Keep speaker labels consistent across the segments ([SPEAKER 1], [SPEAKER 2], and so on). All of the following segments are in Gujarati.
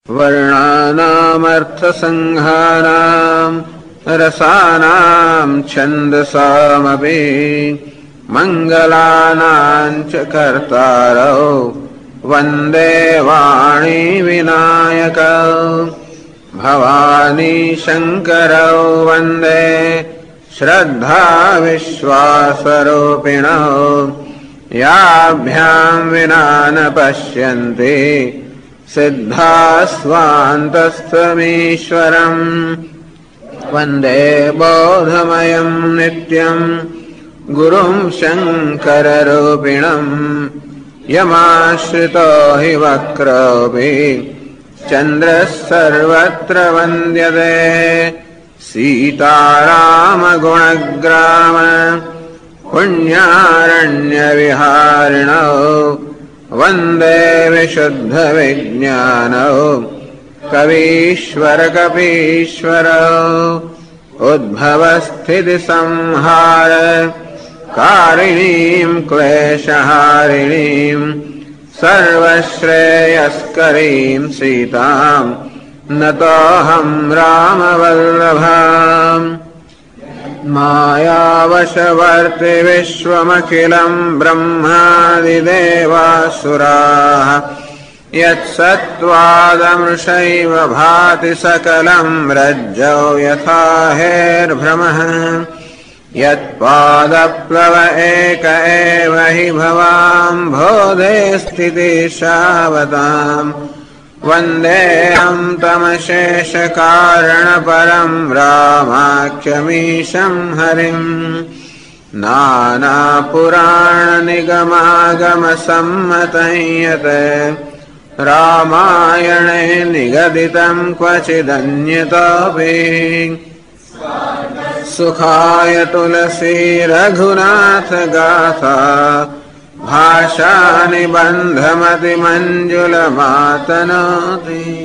[SPEAKER 1] वर्णानामर्थसङ्घानाम् रसानाम् छन्दसामपि मङ्गलानाम् च कर्तारौ वन्दे वाणी विनायकौ भवानी शङ्करौ वन्दे श्रद्धा विश्वासरूपिणौ याभ्याम् विना न पश्यन्ति सिद्धास्वान्तस्थमीश्वरम् वन्दे बोधमयम् नित्यम् गुरुम् शङ्कररूपिणम् यमाश्रितो हि वक्रोऽपि चन्द्रः सर्वत्र वन्द्यते सीतारामगुणग्राम पुण्यारण्यविहारिणौ वन्दे विशुद्धविज्ञानौ कवीश्वरकपीश्वरौ उद्भवस्थितिसंहार कारिणीम् क्लेशहारिणीम् सर्वश्रेयस्करीम् सीताम् नतोऽहम् रामवल्लभाम् मायावशवर्ति विश्वमखिलम् ब्रह्मादिदेवासुराः यत्सत्त्वादमृषैव भाति सकलम् रज्जौ यथा हेर्भ्रमः यत्पादप्लव एक एव हि भवाम् बोधे स्थितिशावताम् वन्देऽहम् तमशेषकारणपरम् रामाख्यमीशम् हरिम् नानापुराणनिगमागमसम्मतं यत् रामायणे निगदितम् क्वचिदन्यतोऽपि सुखाय तुलसी रघुनाथ गाथा भाषा निबन्धमतिमञ्जुलमातनोति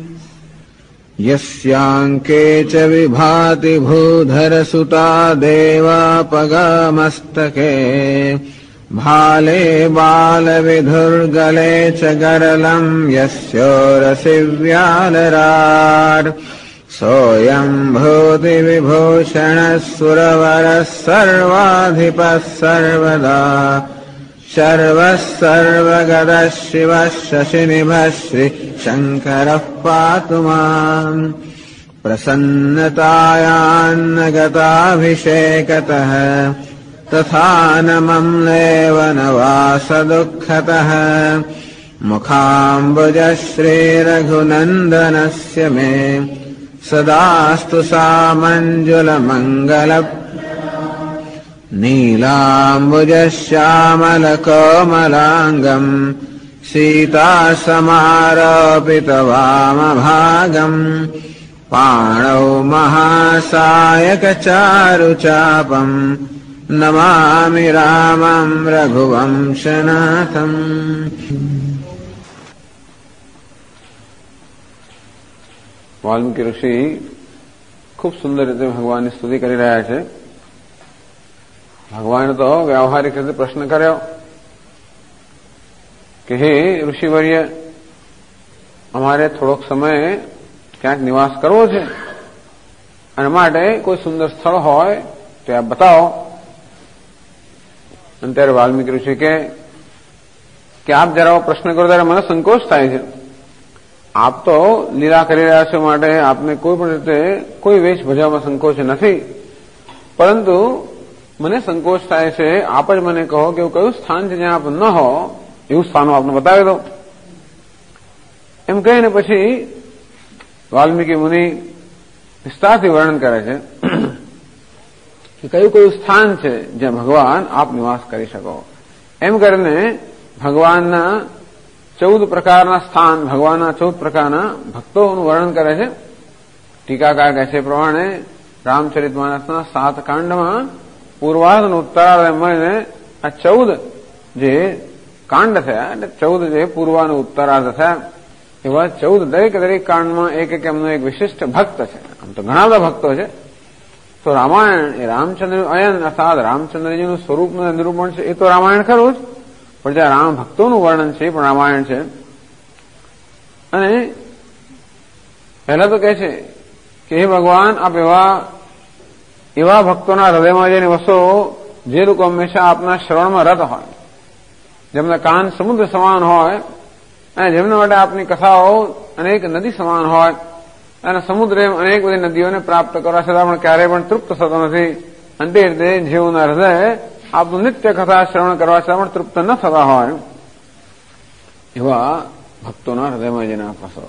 [SPEAKER 1] यस्याङ्के च विभाति भूधरसुता देवापगामस्तके भाले बालविधुर्गले च गरलम् यस्योरसि व्यालराट् सोऽयम् भूतिविभूषणः सुरवरः सर्वाधिपः सर्वदा शर्वः सर्वगतः शिवः शशिनिभः श्रीशङ्करः पातु माम् प्रसन्नतायान्न गताभिषेकतः तथा न मम्लेव न वासदुःखतः मुखाम्बुजः श्रीरघुनन्दनस्य मे सदास्तु सामञ्जुलमङ्गल नीलाम्बुजश्यामलकोमलाङ्गम् सीतासमारोपितवामभागम् पाणौ महासायकचारुचापम् नमामि रामम् रघुवंशनाथम्।
[SPEAKER 2] વાલ્મીકી ઋષિ ખૂબ સુંદર રીતે ભગવાનની સ્તુતિ કરી રહ્યા છે. ભગવાને તો વ્યવહારિક રીતે પ્રશ્ન કર્યો કે હે ઋષિવર્ય, અમારે થોડોક સમય ક્યાંક નિવાસ કરવો છે અને માટે કોઈ સુંદર સ્થળ હોય તો આપ બતાવો. અને ત્યારે વાલ્મીકી ઋષિ કે આપ જરા પ્રશ્ન કરો ત્યારે મને સંકોચ થાય છે. આપ તો લીલા કરી રહ્યા છો માટે આપને કોઈ પણ રીતે કોઈ વેશ ભજવવામાં સંકોચ નથી, પરંતુ મને સંકોચ થાય છે. આપ જ મને કહો કે એવું કયું સ્થાન છે જ્યાં આપ ન હો એવું સ્થાનો આપને બતાવી દો. એમ કહીને પછી વાલ્મીકી મુનિ વિસ્તારથી વર્ણન કરે છે કે કયું કયું સ્થાન છે જ્યાં ભગવાન આપ નિવાસ કરી શકો. એમ કરીને ભગવાનના 14 પ્રકારના સ્થાન, ભગવાનના 14 પ્રકારના ભક્તોનું વર્ણન કરે છે. ટીકાકાર કહે છે પ્રમાણે રામચરિતમાનસના 7 કાંડમાં પૂર્વાર્ધ અને ઉત્તરાર્ધ એમ મળીને આ 14 જે કાંડ થયા એટલે 14 જે પૂર્વ અને ઉત્તરાર્ધ થયા એવા 14 દરેક કાંડમાં એક એમનો એક વિશિષ્ટ ભક્ત છે. આમ તો ઘણા બધા ભક્તો છે. તો રામાયણ એ રામચંદ્રનું અયન અર્થાત રામચંદ્રજીનું સ્વરૂપનું નિરૂપણ છે. એ તો રામાયણ ખરું જ, પણ જ્યાં રામ ભક્તોનું વર્ણન છે એ પણ રામાયણ છે. અને પહેલા તો કહે છે કે હે ભગવાન, આપ એવા ભક્તોના હૃદયમાં જઈને વસો જે લોકો હંમેશા આપના શ્રવણમાં રત હોય, જેમના કાન સમુદ્ર સમાન હોય અને જેમના માટે આપની કથાઓ અનેક નદી સમાન હોય અને સમુદ્ર એમ અનેક બધી નદીઓને પ્રાપ્ત કરવા છતાં પણ ક્યારેય પણ તૃપ્ત થતો નથી. અંતે રીતે જેઓના હૃદય આપનું નિત્ય કથા શ્રવણ કરવા છતાં પણ તૃપ્ત ન થતા હોય એવા ભક્તોના હૃદયમાં જઈને આપ વસો.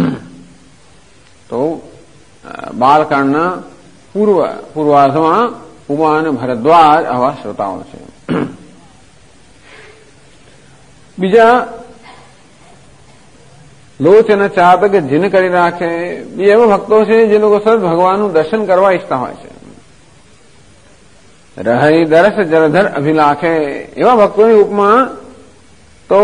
[SPEAKER 2] તો બાલકાંડના પૂર્વાર્ધમાં ઉમા અને ભરદ્વાજ આવા શ્રોતાઓ છે. બીજા લોચન ચાતક જીન કરી રાખે, બે એવા ભક્તો છે જે લોકો સતત ભગવાનનું દર્શન કરવા ઈચ્છતા હોય છે. રહી દરસ જળધર અભિલાખે, એવા ભક્તોની ઉપમા તો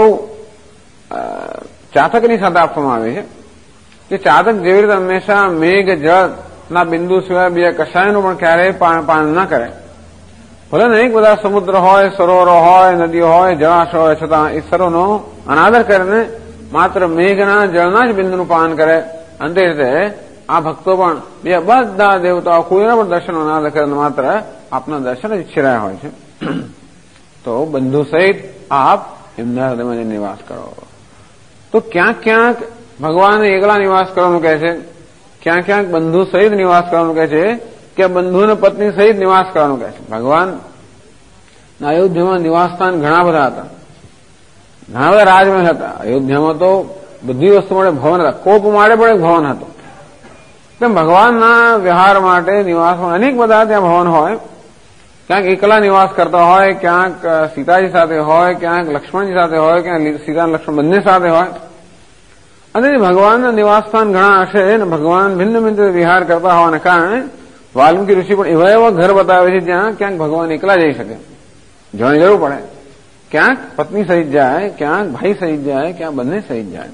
[SPEAKER 2] ચાતકની સાથે આપવામાં આવે છે કે ચાતક જેવી રીતે હંમેશા મેઘ જળના બિંદુ સિવાય બીજા કશાયનું પણ ક્યારેય પાન ન કરે. ભલે અનેક બધા સમુદ્ર હોય, સરોવરો હોય, નદીઓ હોય, જળાશય હોય, છતાં એ સરોનો અનાદર કરીને માત્ર મેઘના જળના જ બિંદુનું પાન કરે. અંતે રીતે આ ભક્તો પણ બે બધા દેવતાઓ કોઈના પણ દર્શન અનાદર કરીને માત્ર આપના દર્શન જ ઈચ્છી રહ્યા હોય છે. તો બંધુ સહિત આપ એમના હૃદયમાં નિવાસ કરો. તો ક્યાંક ક્યાંક ભગવાન એકલા નિવાસ કરવાનું કહે છે, ક્યાંક ક્યાંક બંધુ સહિત નિવાસ કરવાનું કહે છે, કે બંધુ અને પત્ની સહિત નિવાસ કરવાનું કહે છે. ભગવાન અયોધ્યામાં નિવાસસ્થાન ઘણા બધા હતા, ઘણા બધા રાજમહેલ હતા. અયોધ્યામાં તો બધી વસ્તુ માટે ભવન હતા, કોપ માટે પણ એક ભવન હતું. તેમ ભગવાનના વ્યવહાર માટે નિવાસમાં અનેક બધા ત્યાં ભવન હોય. ક્યાંક એકલા નિવાસ કરતા હોય, ક્યાંક સીતાજી સાથે હોય, ક્યાંક લક્ષ્મણજી સાથે હોય, ક્યાંક સીતા અને લક્ષ્મણ બંને સાથે હોય. અને ભગવાનના નિવાસસ્થાન ઘણા હશે અને ભગવાન ભિન્ન ભિન્ન વિહાર કરતા હોવાને કારણે વાલ્મીકી ઋષિ પણ એવા એવા ઘર બતાવે છે જ્યાં ક્યાંક ભગવાન એકલા જઈ શકે, જવાની જરૂર પડે. ક્યાંક પત્ની સહિત જાય, ક્યાંક ભાઈ સહિત જાય, ક્યાંક બંને સહિત જાય.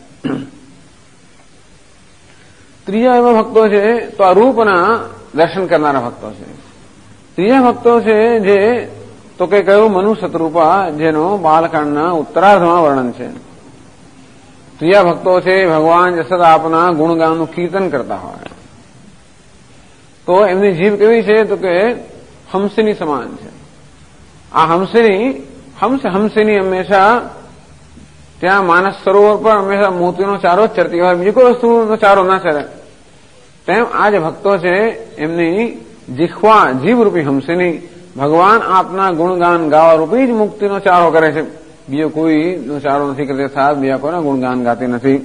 [SPEAKER 2] ત્રીજા એવા ભક્તો છે તો આ રૂપના દર્શન કરનારા ભક્તો છે. ત્રીજા ભક્તો છે જે તો કે કયું મનુ શતરૂપા, જેનો બાલકાંડના ઉત્તરાર્ધમાં વર્ણન છે. ત્રીજા ભક્તો છે ભગવાન સતત આપના ગુણગાનનું કીર્તન કરતા હોય. તો એમની જીભ કેવી છે તો કે હંસની સમાન છે. આ હંસની હંમેશા ત્યાં માનસ સરોવર પર હંમેશા મોતીનો ચારો જ ચરતી હોય, બીજી કોઈ વસ્તુનો ચારો ના ચરે. તેમ આ જે ભક્તો છે એમની જીહ્વા જીભરૂપી હંસની ભગવાન આપના ગુણગાન ગાવા રૂપી જ મુક્તિનો ચારો કરે છે. બીજો કોઈનો ચારો નથી કરતી, સાથ બીજા કોઈના ગુણગાન ગાતી નથી.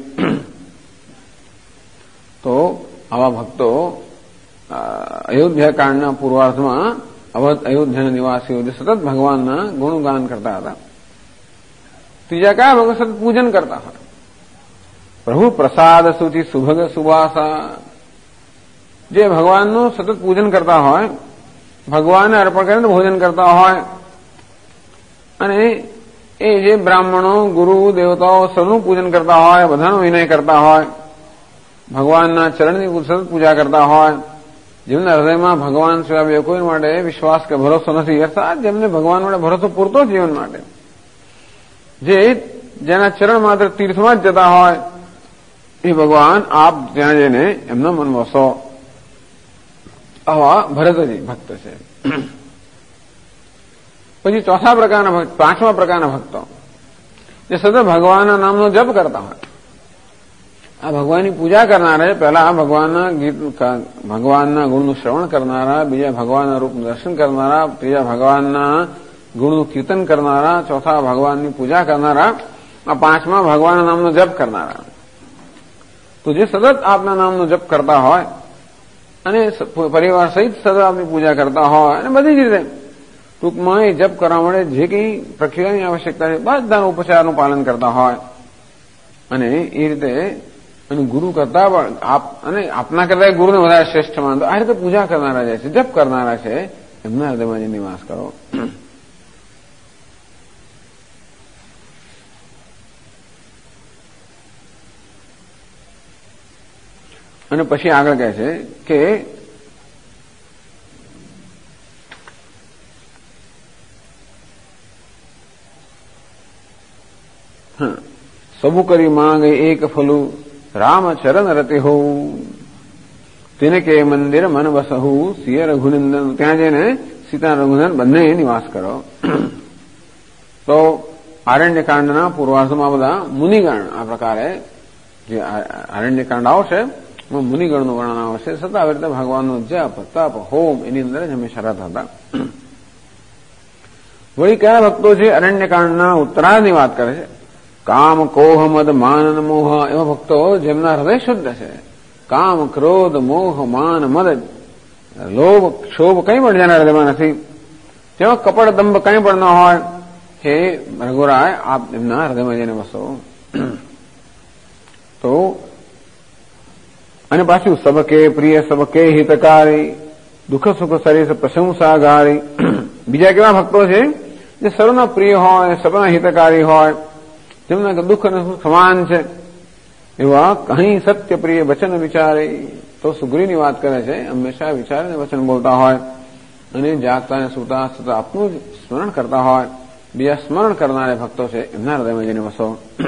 [SPEAKER 2] તો આવા ભક્તો અયોધ્યા કાંડના પૂર્વાર્ધમાં અયોધ્યાના નિવાસીઓ જે સતત ભગવાનના ગુણગાન કરતા હતા. ત્રીજા કયા ભગવાન સતત પૂજન કરતા હોય. પ્રભુ પ્રસાદ સુચિ સુભગ સુવાસા, જે ભગવાનનું સતત પૂજન કરતા હોય, ભગવાનને અર્પણ કરીને ભોજન કરતા હોય, અને એ જે બ્રાહ્મણો, ગુરુ, દેવતાઓ સૌનું પૂજન કરતા હોય, બધાનો વિનય કરતા હોય, ભગવાનના ચરણની સતત પૂજા કરતા હોય, જેમના હૃદયમાં ભગવાન સિવાય કોઈ માટે વિશ્વાસ કે ભરોસો નથી, અર્થાત જેમને ભગવાન માટે ભરોસો પૂરતો જીવન માટે, જેના ચરણ માત્ર તીર્થમાં જ જતા હોય, એ ભગવાન આપ ત્યાં જઈને એમનો મન વસો. આવા ભરતજી ભક્ત છે. પછી ચોથા પ્રકારના ભક્ત, પાંચમા પ્રકારના ભક્તો જે સતત ભગવાનના નામનો જપ કરતા હોય. આ ભગવાનની પૂજા કરનારા પહેલા ભગવાનના ગુણનું શ્રવણ કરનારા, બીજા ભગવાનના રૂપનું દર્શન કરનારા, ત્રીજા ભગવાનના ગુણનું કીર્તન કરનારા, ચોથા ભગવાનની પૂજા કરનારા, આ પાંચમા ભગવાનના નામનો જપ કરનારા. તો જે સતત આપના નામનો જપ કરતા હોય અને પરિવાર સહિત સતત આપની પૂજા કરતા હોય અને બધી જ રીતે ટૂંકમાં એ જપ કરવા માટે જે કંઈ પ્રક્રિયાની આવશ્યકતા છે બધાના ઉપચારનું પાલન કરતા હોય અને એ રીતે અને ગુરુ કરતા પણ અને આપના કરતા ગુરુને વધારે શ્રેષ્ઠ માનતો આ રીતે પૂજા કરનારા જે છે, જપ કરનારા છે, એમના હૃદયમાં નિવાસ કરો. અને પછી આગળ કહે છે કે સબુ કરી માંગ એક ફલું રામ ચરણ રતે હોવું. તેને કે મંદિર મન બસહુ સિય રઘુનંદન, ત્યાં જઈને સીતા રઘુનંદન બંને નિવાસ કરો. તો આરણ્યકાંડના પૂર્વાર્ધમાં બધા મુનિગણ આ પ્રકારે જે આરણ્યકાંડ આવશે એમાં મુનિગણનું વર્ણન આવશે. છતાં આવી રીતે ભગવાનનો જપ તપ હોમ એની અંદર જ હંમેશા રહેતા હતા. વળી કયા ભક્તો છે અરણ્યકાંડના ઉત્તરાર્ધની વાત કરે છે? કામ કોહ મદ માન મોહ, એવા ભક્તો જેમના હૃદય શુદ્ધ છે. કામ ક્રોધ મોહ માન મદ લોભ ક્ષોભ કંઈ પણ જેના હૃદયમાં નથી, તેમાં કપડ દંભ કંઈ પણ ન હોય, હે રઘુરાય આપ એમના હૃદયમાં જઈને વસો. તો અને પાછું સબકે પ્રિય સબકે હિતકારી દુઃખ સુખ સરીસ પ્રશંસાગારી. બીજા કેવા ભક્તો છે જે સર્વના પ્રિય હોય, સર્વના હિતકારી હોય, જેમના દુઃખ અને સુખ સમાન છે, એવા કहीं સત્ય પ્રિય વચન વિચારે. તો સુગ્રીની વાત કરે છે, હંમેશા વિચારીને વચન બોલતા હોય અને જાગતા અને સૂતા સતત આપનું જ સ્મરણ કરતા હોય. બીજા સ્મરણ કરનારા ભક્તો છે એમના હૃદયમાં જઈને વસો.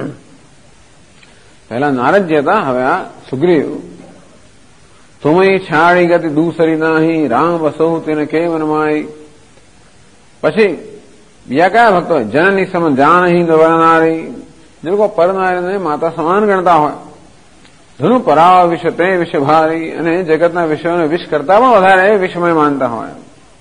[SPEAKER 2] પહેલા નારદજી હતા, હવે આ સુગ્રીવ. તુમય છાડી ગતિ દૂસરી નાહી રામ વસો તેને કે વનમાઈ. પછી બીજા કયા ભક્તો? જનની સમ જાનહી વરનારી, જે લોકો પરનારીને માતા સમાન ગણતા હોય. ધનુ પરાવ વિષ તે વિષ ભારી, અને જગતના વિષયોને વિષ કરતા પણ વધારે વિષમય માનતા હોય.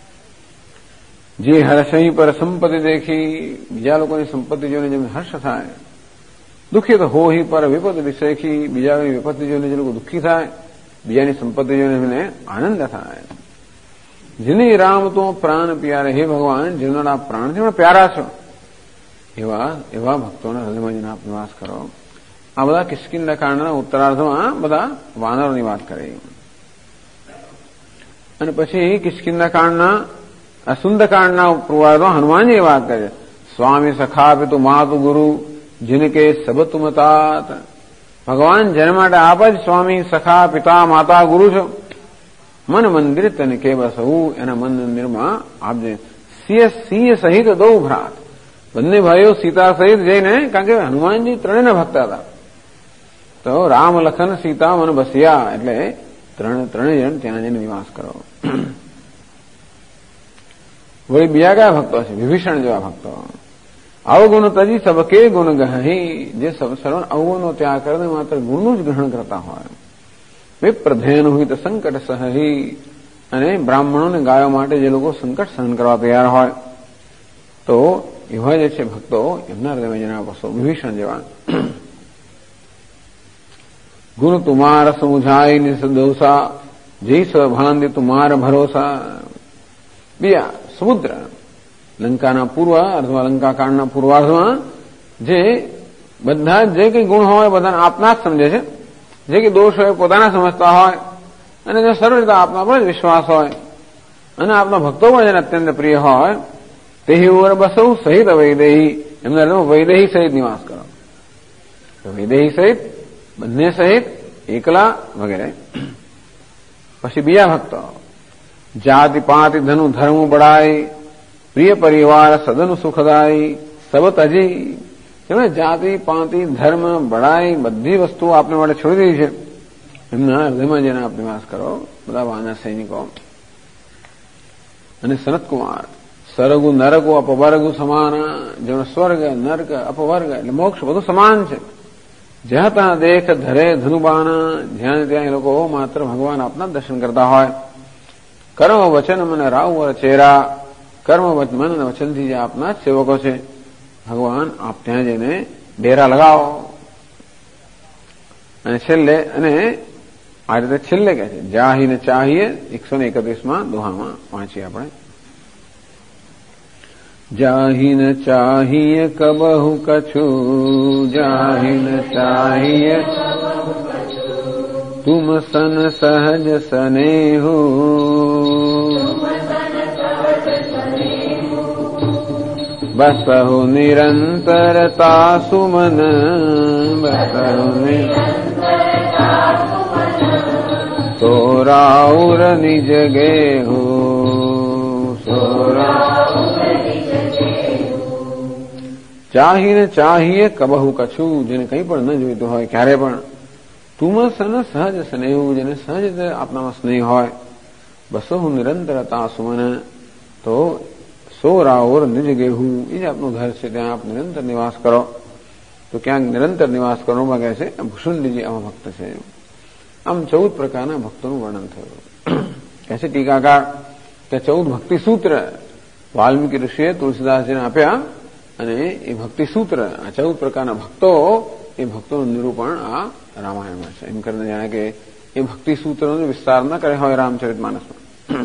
[SPEAKER 2] જે હર્ષહી પર સંપત્તિ દેખી, બીજા લોકોની સંપત્તિ જોઈને જેમને હર્ષ થાય. દુઃખી તો હોહી પર વિપત્તિ વિષેખી, બીજાની વિપત્તિ જોઈને જે લોકો દુઃખી થાય, બીજાની સંપત્તિ જોઈને એમને આનંદ થાય. જેની રામ તો પ્રાણ પ્યારે, હે ભગવાન જેમના પ્રાણ જેમના પ્યારા છો એવા ભક્તોના હૃદયમાં જઈને આપ નિવાસ કરો. આ બધા કિષ્કિંધા કાંડના ઉત્તરાર્ધમાં બધા વાનરોની વાત કરી. અને પછી કિષ્કિંધા કાંડના સુંદરકાંડના પૂર્વાર્ધમાં હનુમાનજી વાત કરે. સ્વામી સખા પિતુ માતુ ગુરુ જિનકે સબ તુમ તાત. ભગવાન જેના માટે આપ જ સ્વામી સખા પિતા માતા ગુરુ છો. મન મંદિર તને કે બસવું, એના મન મંદિરમાં આપ જે સિંહ સહિત દો ભ્રાત, બંને ભાઈઓ સીતા સહિત જઈને, કારણ કે હનુમાનજી ત્રણેયના ભક્ત હતા. તો રામ લખન સીતા મન બસ્યા, એટલે ત્રણેય જણ ત્યાં જઈને નિવાસ કરો. વળી બીજા કયા ભક્તો છે? વિભીષણ જેવા ભક્તો. અવગુણ તજી સબકે ગુણ ગહી, જે સર્વ અવગુણનો ત્યાગ કરીને માત્ર ગુણનું જ ગ્રહણ કરતા હોય. વિપ્રધેન હોય તો સંકટ સહી, અને બ્રાહ્મણોને ગાયો માટે જે લોકો સંકટ સહન કરવા તૈયાર હોય, તો એવા જે છે ભક્તો એમના હૃદયમાં જેના વસો. વિભીષણ જેવા. ગુણ તુમાર સમુઝાય નિસદોષા, જય સ્વભાંતિ તુમાર ભરોસા. બીજા સમુદ્ર, લંકાના પૂર્વ અર્ધમાં, લંકા કાંડના પૂર્વાર્ધમાં જે બધા જે કઈ ગુણ હોય બધાને આપના જ સમજે છે. જે કઈ દોષ હોય પોતાના સમજતા હોય, અને જે સર્વ રીતે આપના પર જ વિશ્વાસ હોય, અને આપના ભક્તો પણ જેને અત્યંત પ્રિય હોય, તે ઓર બસવ સહિત વૈદેહી, એમના હૃદયમાં વૈદેહી સહિત નિવાસ કરો. વૈદેહી સહિત, બંને સહિત, એકલા વગેરે. પછી બીજા ભક્તો જાતિ પાતિ ધનુ ધર્મ બળાય, પ્રિય પરિવાર સદન સુખદાયી, સબ તજી. તેમણે જાતિ પાતિ ધર્મ બળાઈ બધી વસ્તુઓ આપને માટે છોડી દીધી છે, એમના હૃદયમાં જેને આપ નિવાસ કરો. બધા વાનર સૈનિકો. અને સનતકુમાર સ્વર્ગુ નરકુ અપવર્ગુ સમાન, જેમણે સ્વર્ગ નર્ક અપવર્ગ એટલે મોક્ષ બધું સમાન છે. જ્યાં ત્યાં દેખ ધરે ધનુબાણ, જ્યાં ત્યાં એ લોકો માત્ર ભગવાન આપના દર્શન કરતા હોય. કર્મ વચન મને રાવ ચેરા, કર્મ મન અને વચનથી જે આપના સેવકો છે, ભગવાન આપ ત્યાં જઈને ડેરા લગાવો. અને છેલ્લે, અને આ રીતે છેલ્લે કહે છે જાહીને ચાહીએ, 131માં દોહામાં વાંચીએ આપણે. જાહીન ચાહીએ કબહુ કછુ, જાહીન ચાહીએ તુમ સન સહજ સનેહુ, બસહુ નિરંતરતા સુમન, બસહુ સોરાઉર નિજ ગેહુ, ચાહીને ચાહીએ કબહુ કછું, જેને કંઈ પણ ન જોઈતું હોય ક્યારે પણ, તુમ સન સહજ સ્નેહ, જેને સહજ રીતે આપનામાં સ્નેહ હોય, બસો હું નિરંતરતા સુમન, તો સો રાઓર નિજ ગેહું, એ જ આપનું ઘર છે, ત્યાં આપ નિરંતર નિવાસ કરો. તો ક્યાંક નિરંતર નિવાસ કરવામાં કહે છે ભૂષુંડીજી આવા ભક્ત છે. આમ 14 પ્રકારના ભક્તોનું વર્ણન થયું. કહે છે ટીકાકાર કે 14 ભક્તિ સૂત્ર વાલ્મીકી ઋષિએ તુલસીદાસજીને આપ્યા, અને એ ભક્તિ સૂત્ર આ 14 પ્રકારના ભક્તો, એ ભક્તોનું નિરૂપણ આ રામાયણમાં છે. એમ કરીને જાણે કે એ ભક્તિ સૂત્રનો વિસ્તાર ન કરે હોય રામચરિતમાનસમાં.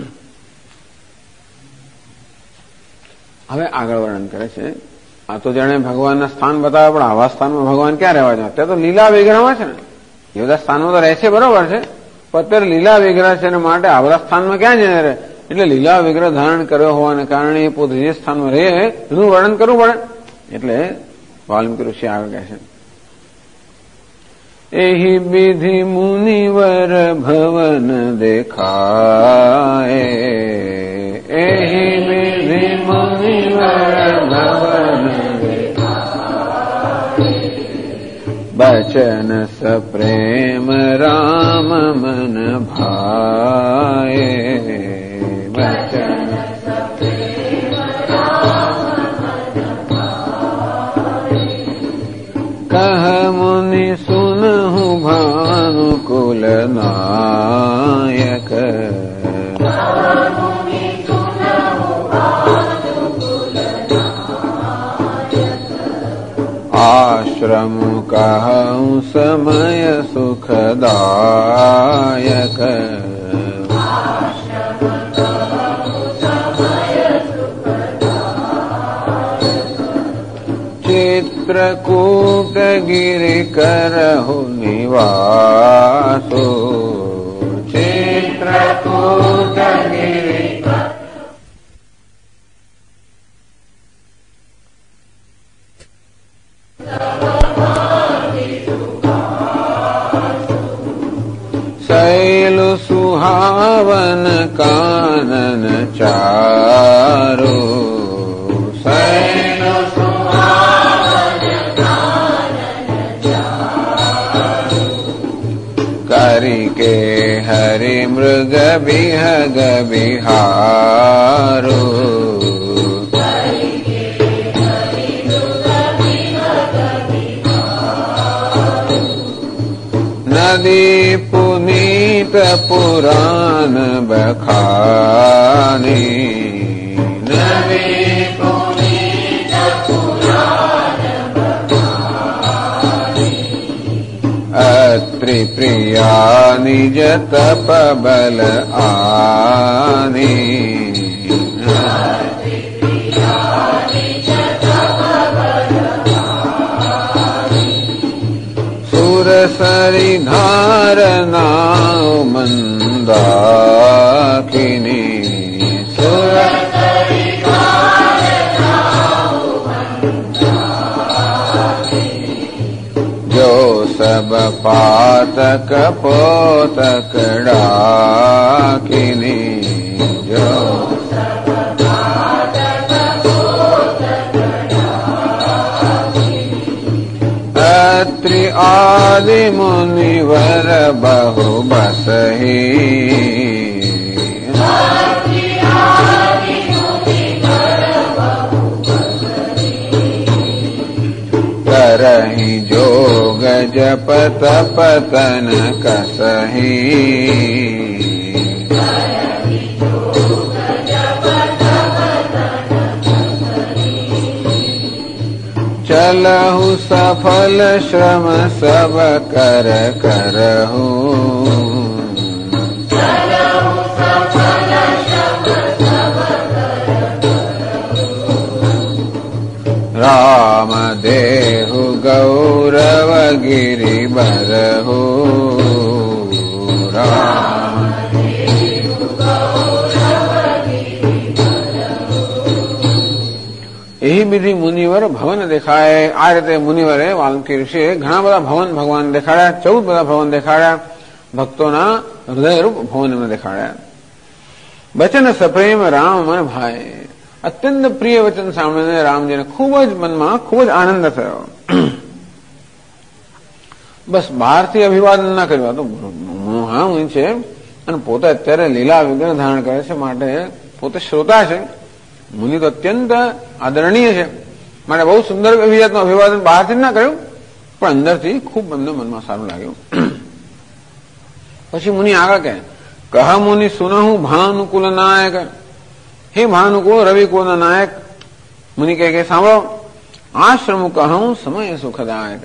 [SPEAKER 2] હવે આગળ વર્ણન કરે છે. આ તો જાણે ભગવાનના સ્થાન બતાવે, પણ આવા સ્થાનમાં ભગવાન ક્યાં રહેવા જાય? અત્યારે તો લીલા વિગ્રહમાં છે ને, એ બધા સ્થાનમાં તો રહે છે બરોબર છે, પણ અત્યારે લીલા વિગ્રહ છે ને માટે આ બધા સ્થાનમાં ક્યાં જઈને રહે? એટલે લીલા વિગ્રહ ધારણ કર્યો હોવાને કારણે એ પોતે જે સ્થાનમાં રહે એનું વર્ણન કરવું પડે. એટલે વાલ્મીકી ઋષિ આગળ કહે છે, એહી વિધિ મુનિવર ભવન દેખાય, એહી વિધિ મુનિવર ભવન દેખાય, બચન સપ્રેમ રામ મન ભાય, બચન સપ્રેમ રામ મન ભાય, કહ મુનિ સુનહુ ભાનુકુલ નાયક, आश्रम कहूं समय सुखदायक, चित्रकूट गिरि करहु निवासो, चित्रकूट गिरि शैलु सुहावन कानन चारो, शैलु सुहावन कानन चारो, करिके हरि मृग बिहग बिहारो, नदी पुनीत पुराण बखानी, नदी पुनीत पुराण बखानी, अत्रि प्रिया निज तप बल आनी, सरी धार नाव मंदाकिनी, सुरसरी धार नाव मंदाकिनी, जो सब पातक पोतक डाकिनी, जो सब पातक पोतक डाकिनी, अत्रि आदि मुनिवर बहु बसहि, अत्रि आदि मुनिवर बहु बसहि, करहि जोग जप तप तन कसहि, करहि जोग जप तप तन कसहि, चलहु सफल श्रम सब कर करहु, चलहु सफल श्रम सब कर करहु, राम देहु गौरव गिरि बरहु, राम देहु गौरव गिरि बरहु, यही विधि मुनिवर भवन देखाय. આ રીતે મુનિવરે વાલ્મીકી ઋષિએ ઘણા બધા ભવન ભગવાન દેખાડ્યા, 14 બધા ભવન દેખાડ્યા, ભક્તોના હૃદયરૂપ ભવન એમને દેખાડ્યા. બચન સપ્રેમ રામ મન ભાય, અત્યંત પ્રિય વચન સાંભળીને રામજીને ખૂબ જ મનમાં ખૂબ જ આનંદ થયો. બસ બહારથી અભિવાદન ના કર્યું. તો હું છે અને પોતે અત્યારે લીલા વિગ્રહ ધારણ કરે છે, માટે પોતે શ્રોતા છે. મુનિ તો અત્યંત આદરણીય છે, માટે બહુ સુંદર જાતનું અભિવાદન બહારથી ના કર્યું, પણ અંદરથી ખૂબ એમને મનમાં સારું લાગ્યું. પછી મુનિ આગળ કહે, કહ મુનિ સુનહુ ભાનુકુલ નાયક. હે ભાનુકુળ રવિકુળના નાયક. મુનિ કહે સાંભળો, આશ્રમ કહું સમય સુખદાયક.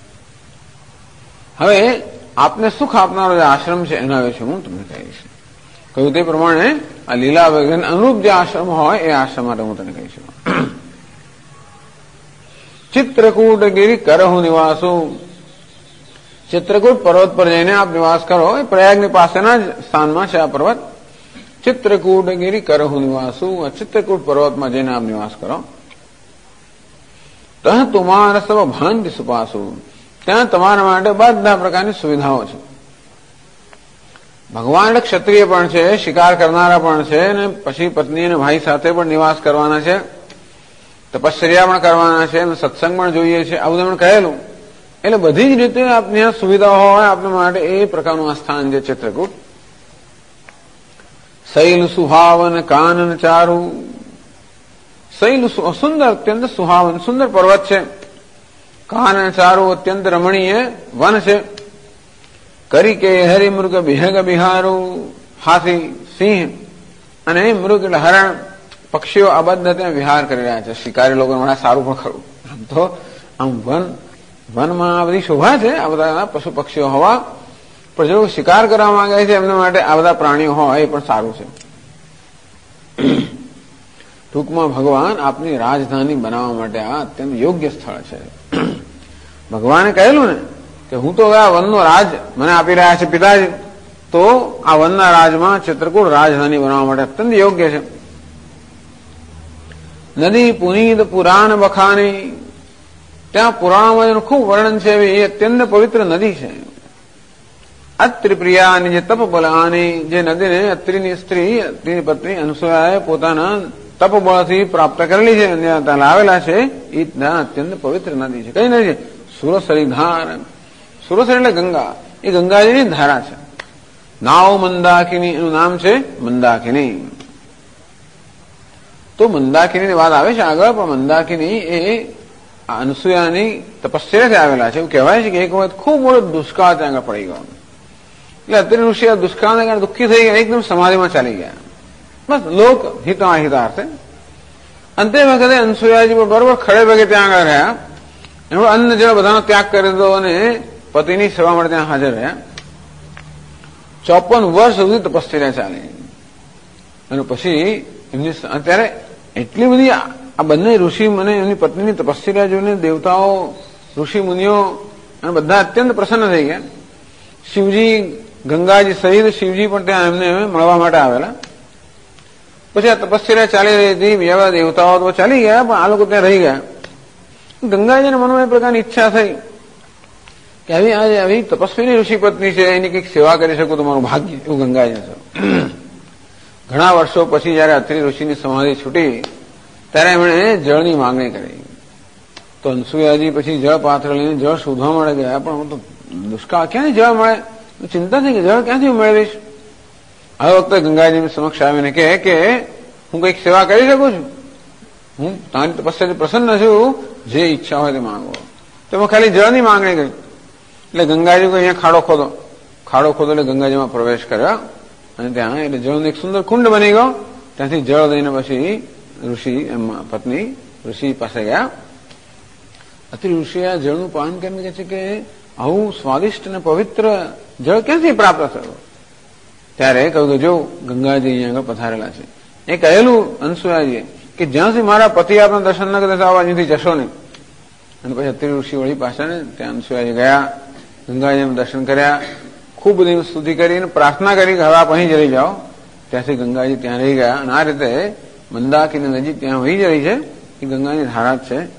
[SPEAKER 2] હવે આપને સુખ આપનારો જે આશ્રમ છે એના વિશે હું તમને કહીશ. કહ્યું તે પ્રમાણે આ લીલા વગન અનુરૂપ જે આશ્રમ હોય એ આશ્રમ માટે હું તને કહીશ. ચિત્રકૂટ ગિરી કરહુ નિવાસો. ચિત્રકૂટ પર્વત પર જઈને આપ નિવાસ કરો. એ પ્રયાગની પાસેના જ સ્થાનમાં છે આ પર્વત. ચિત્રકૂટ ગિરી કરહુ નિવાસો. આ ચિત્રકૂટ પર્વતમાં જઈને આપ નિવાસ કરો. તહ તુમાર સબ ભાંતિ સુપાસુ. ત્યાં તમારા માટે બધા પ્રકારની સુવિધાઓ છે. ભગવાન ક્ષત્રિય પણ છે, શિકાર કરનારા પણ છે, અને પછી પત્ની અને ભાઈ સાથે પણ નિવાસ કરવાના છે, તપશ્ચર્યા પણ કરવાના છે, સત્સંગ પણ જોઈએ છે, આ બધું કહેલું. એટલે બધી જ રીતે આપની સુવિધાઓ હોય આપણા માટે એ પ્રકારનું આ સ્થાન છે ચિત્રકૂટ. શૈલ સુહાવન કાનન ચારુ. શૈલ સુંદર, અત્યંત સુહાવન સુંદર પર્વત છે. કાનન ચારુ અત્યંત રમણીય વન છે. કરી કે હરિ મૃગ બિહગ બિહારો. હાથી, સિંહ અને મૃગ એટલે હરણ, પક્ષીઓ આ બધા ત્યાં વિહાર કરી રહ્યા છે. શિકારી લોકો માટે સારું પણ ખરું. આમ તો આમ વનમાં આ બધી શોભા છે, આ બધા પશુ પક્ષીઓ હોવા, પણ જો શિકાર કરવા માંગે છે એમના માટે આ બધા પ્રાણીઓ હોય એ પણ સારું છે. ટૂંકમાં ભગવાન આપની રાજધાની બનાવવા માટે આ અત્યંત યોગ્ય સ્થળ છે. ભગવાને કહેલું ને કે હું તો આ વનનો રાજ મને આપી રહ્યા છે પિતાજી, તો આ વનના રાજમાં ચિત્રકૂટ રાજધાની બનાવવા માટે અત્યંત યોગ્ય છે. નદી પુનીત પુરાણ બખાની. ત્યાં પુરાણમાં જેનું ખૂબ વર્ણન છે એ અત્યંત પવિત્ર નદી છે. અત્રિ પ્રિયાની જે તપ બલાની, જે નદીને અત્રિની સ્ત્રી, અત્રિની પત્ની અનસુયાએ પોતાના તપબળથી પ્રાપ્ત કરેલી છે, ત્યાં લાવેલા છે, એ અત્યંત પવિત્ર નદી છે. કઈ નદી છે? સુરસરી ધાર. સુરસરી એટલે ગંગા. એ ગંગાજીની ધારા છે. નાવ મંદાકિની, એનું નામ છે મંદાકિની. તો મંદાકિની વાત આવે છે આગળ, પણ મંદાકિની એ અનસુયાની તપસ્યાથી આવેલા છે. એવું કહેવાય છે કે એક વખત ખૂબ મોટો દુષ્કાળ ત્યાં આગળ પડી ગયો, એટલે અત્યારે ઋષિ આ દુષ્કાળને કારણે દુઃખી થઈ ગયા, એકદમ સમાધિમાં ચાલી ગયા. બસ લોક હિતાર્થે. અંતે વખતે અનસુયાજી બરોબર ખડે પગે ત્યાં આગળ રહ્યા. એમનો અન્ન જળ બધાનો ત્યાગ કરી દીધો અને પતિની સેવા માટે ત્યાં હાજર રહ્યા. 54 વર્ષ સુધી તપસ્યા ચાલી. અને પછી એમની અત્યારે એટલી બધી આ બંને ઋષિ મને એમની પત્નીની તપસ્યા જોઈને દેવતાઓ, ઋષિ મુનિઓ અને બધા અત્યંત પ્રસન્ન થઈ ગયા. શિવજી, ગંગાજી સહિત શિવજી પણ ત્યાં એમને મળવા માટે આવેલા. પછી આ તપસ્યા ચાલી રહી હતી, બીજા દેવતાઓ તો ચાલી ગયા, પણ આ લોકો ત્યાં રહી ગયા. ગંગાજીના મનમાં એ પ્રકારની ઈચ્છા થઈ કે આવી તપસ્વીની ઋષિ પત્ની છે, એની કંઈક સેવા કરી શકું તો મારું ભાગ્ય, એવું ગંગાજી છે. ઘણા વર્ષો પછી જયારે અત્રિ ઋષિની સમાધિ છૂટી ત્યારે એમણે જળની માંગણી કરી. તો અનસુયાજી પછી જળ પાત્ર લઈને જળ શોધવા માટે ગયા, પણ તો દુષ્કાળ ક્યાંથી જળ મળે? ચિંતા થઈ કે જળ ક્યાંથી મેળવીશ? આ વખતે ગંગાજી સમક્ષ આવીને કહે કે હું કંઈક સેવા કરી શકું છું, હું તારી તપસ્યાથી પ્રસન્ન છું, જે ઈચ્છા હોય તે માંગો. તો મેં ખાલી જળની માંગણી કરી. એટલે ગંગાજી અહીંયા ખાડો ખોદો. ખાડો ખોદો એટલે ગંગાજીમાં પ્રવેશ કર્યો અને ત્યાં એટલે જળનો એક સુંદર કુંડ બની ગયો. ત્યાંથી જળ દઈને પછી ઋષિ એમાં પત્ની ઋષિ પાસે ગયા. અત્યારે ઋષિ આ જળનું પાન કરીને કહે છે કે આવું સ્વાદિષ્ટ અને પવિત્ર જળ ક્યાંથી પ્રાપ્ત થયું? ત્યારે કહ્યું કે જો ગંગાજી અહીંયા આગળ પધારેલા છે. એ કહેલું અનસુયાજીએ કે જ્યાં સુધી મારા પતિ આપણા દર્શન ન કરે અહીંથી જશો નહીં. અને પછી અત્યારે ઋષિ વળી પાછા ને ત્યાં અનસુયાજી ગયા, ગંગાજી દર્શન કર્યા, ખૂબ બધી સ્તુતિ કરીને પ્રાર્થના કરી કે હવે આપ અહીં જ રહી જાઓ. ત્યાંથી ગંગાજી ત્યાં રહી ગયા અને આ રીતે મંદાકિની નજીક ત્યાં વહી જ રહી છે. એ ગંગાની ધારા જ છે.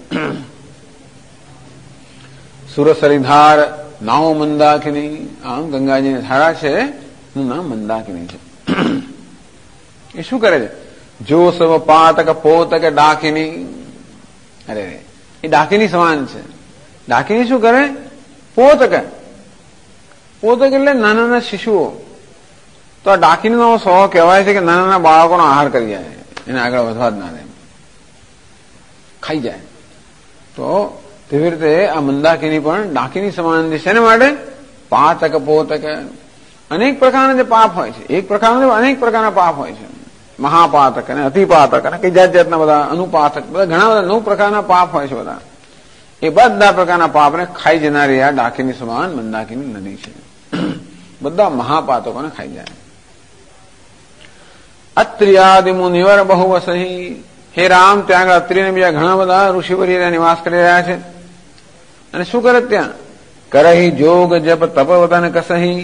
[SPEAKER 2] સુરસરી ધાર, નાવ મંદાકિની, આમ ગંગાજીની ધારા છે, એનું નામ મંદાકિની છે. એ શું કરે છે? જો સવ પાતક પોતક ડાકિની. અરે એ ડાકીની સમાન છે. ડાકીની શું કરે? પોતક પોતે એટલે નાના નાના શિશુઓ તો આ ડાકીનો સ્વભાવ કહેવાય છે કે નાના નાના બાળકોનો આહાર કરી જાય, એને આગળ વધવા જ ના દે, ખાઈ જાય. તો તેવી રીતે આ મંદાકિની પણ ડાકીની સમાન છે. શેને માટે? પાતક પોતક અનેક પ્રકારના જે પાપ હોય છે, એક પ્રકારના અનેક પ્રકારના પાપ હોય છે. મહાપાતક અને અતિપાતક અને કઈ જાત જાતના બધા અનુપાતક, બધા ઘણા બધા 9 પ્રકારના પાપ હોય છે. બધા એ બધા પ્રકારના પાપને ખાઈ જનારી આ ડાકીની સમાન મંદાકિની નદી છે. બધા મહાપાતકોને ખાઈ જાય. અત્રિયાદિ મુનિવર બહુ વસહી. હે રામ, ત્યાં આગળ અત્રિને બીજા ઘણા બધા ઋષિવર્ય નિવાસ કરી રહ્યા છે. અને શું કરે ત્યાં? કરહી જોગ જપ તપ વતન કસહી.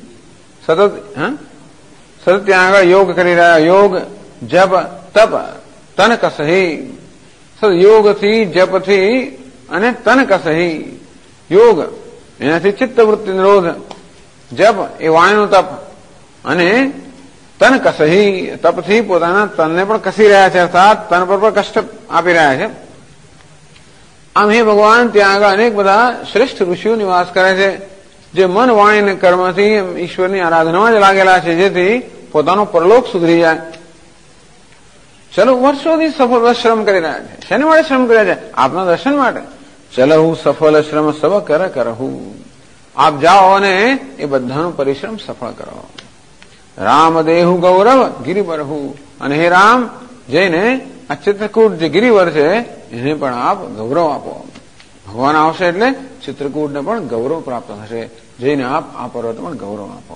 [SPEAKER 2] સતત ત્યાં આગળ યોગ કરી રહ્યા. યોગ જપ તપ તન કસહી. સતત યોગથી જપથી અને તન કસહી. યોગ એનાથી ચિત્તવૃત્તિ નિરોધ, જપ એ વાણીનું તપ, અને તન કસહી તપથી પોતાના તનને પણ કસી રહ્યા છે, અર્થાત તન પર પણ કષ્ટ આપી રહ્યા છે. આમ હે ભગવાન, ત્યાં આગળ અનેક બધા શ્રેષ્ઠ ઋષિઓ નિવાસ કરે છે, જે મન વાણી અને કર્મથી ઈશ્વરની આરાધનામાં જ લાગેલા છે, જેથી પોતાનો પરલોક સુધરી જાય. ચલો, વર્ષોથી સફળ શ્રમ કરી રહ્યા છે. શેને માટે શ્રમ કર્યા છે? આપના દર્શન માટે. ચલહુ સફળ શ્રમ સબ કર કરહું. આપ જાઓ અને એ બધાનો પરિશ્રમ સફળ કરો. રામ દેહુ ગૌરવ ગિરિવરહુ. અને હે રામ, જઈને આ ચિત્રકૂટ જે ગિરિવર છે એને પણ આપ ગૌરવ આપો. ભગવાન આવશે એટલે ચિત્રકૂટને પણ ગૌરવ પ્રાપ્ત થશે. જઈને આપ આ પર્વત પણ ગૌરવ આપો.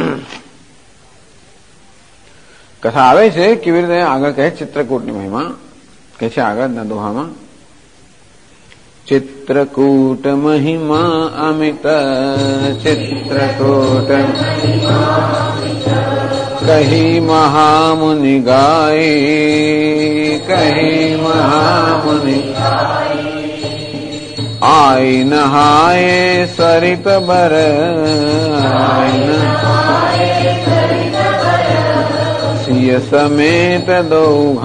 [SPEAKER 2] કથા આવે છે કેવી રીતે આગળ કહે ચિત્રકૂટની મહિમા કહે છે આગળના દોહામાં. ચિત્રકૂટ મહિમા અમિત ચિત્રકૂટ કહી મહામુનિ ગાય. કહી મહામુનિ આય નહાય સરિત બર. સિય સમેત દો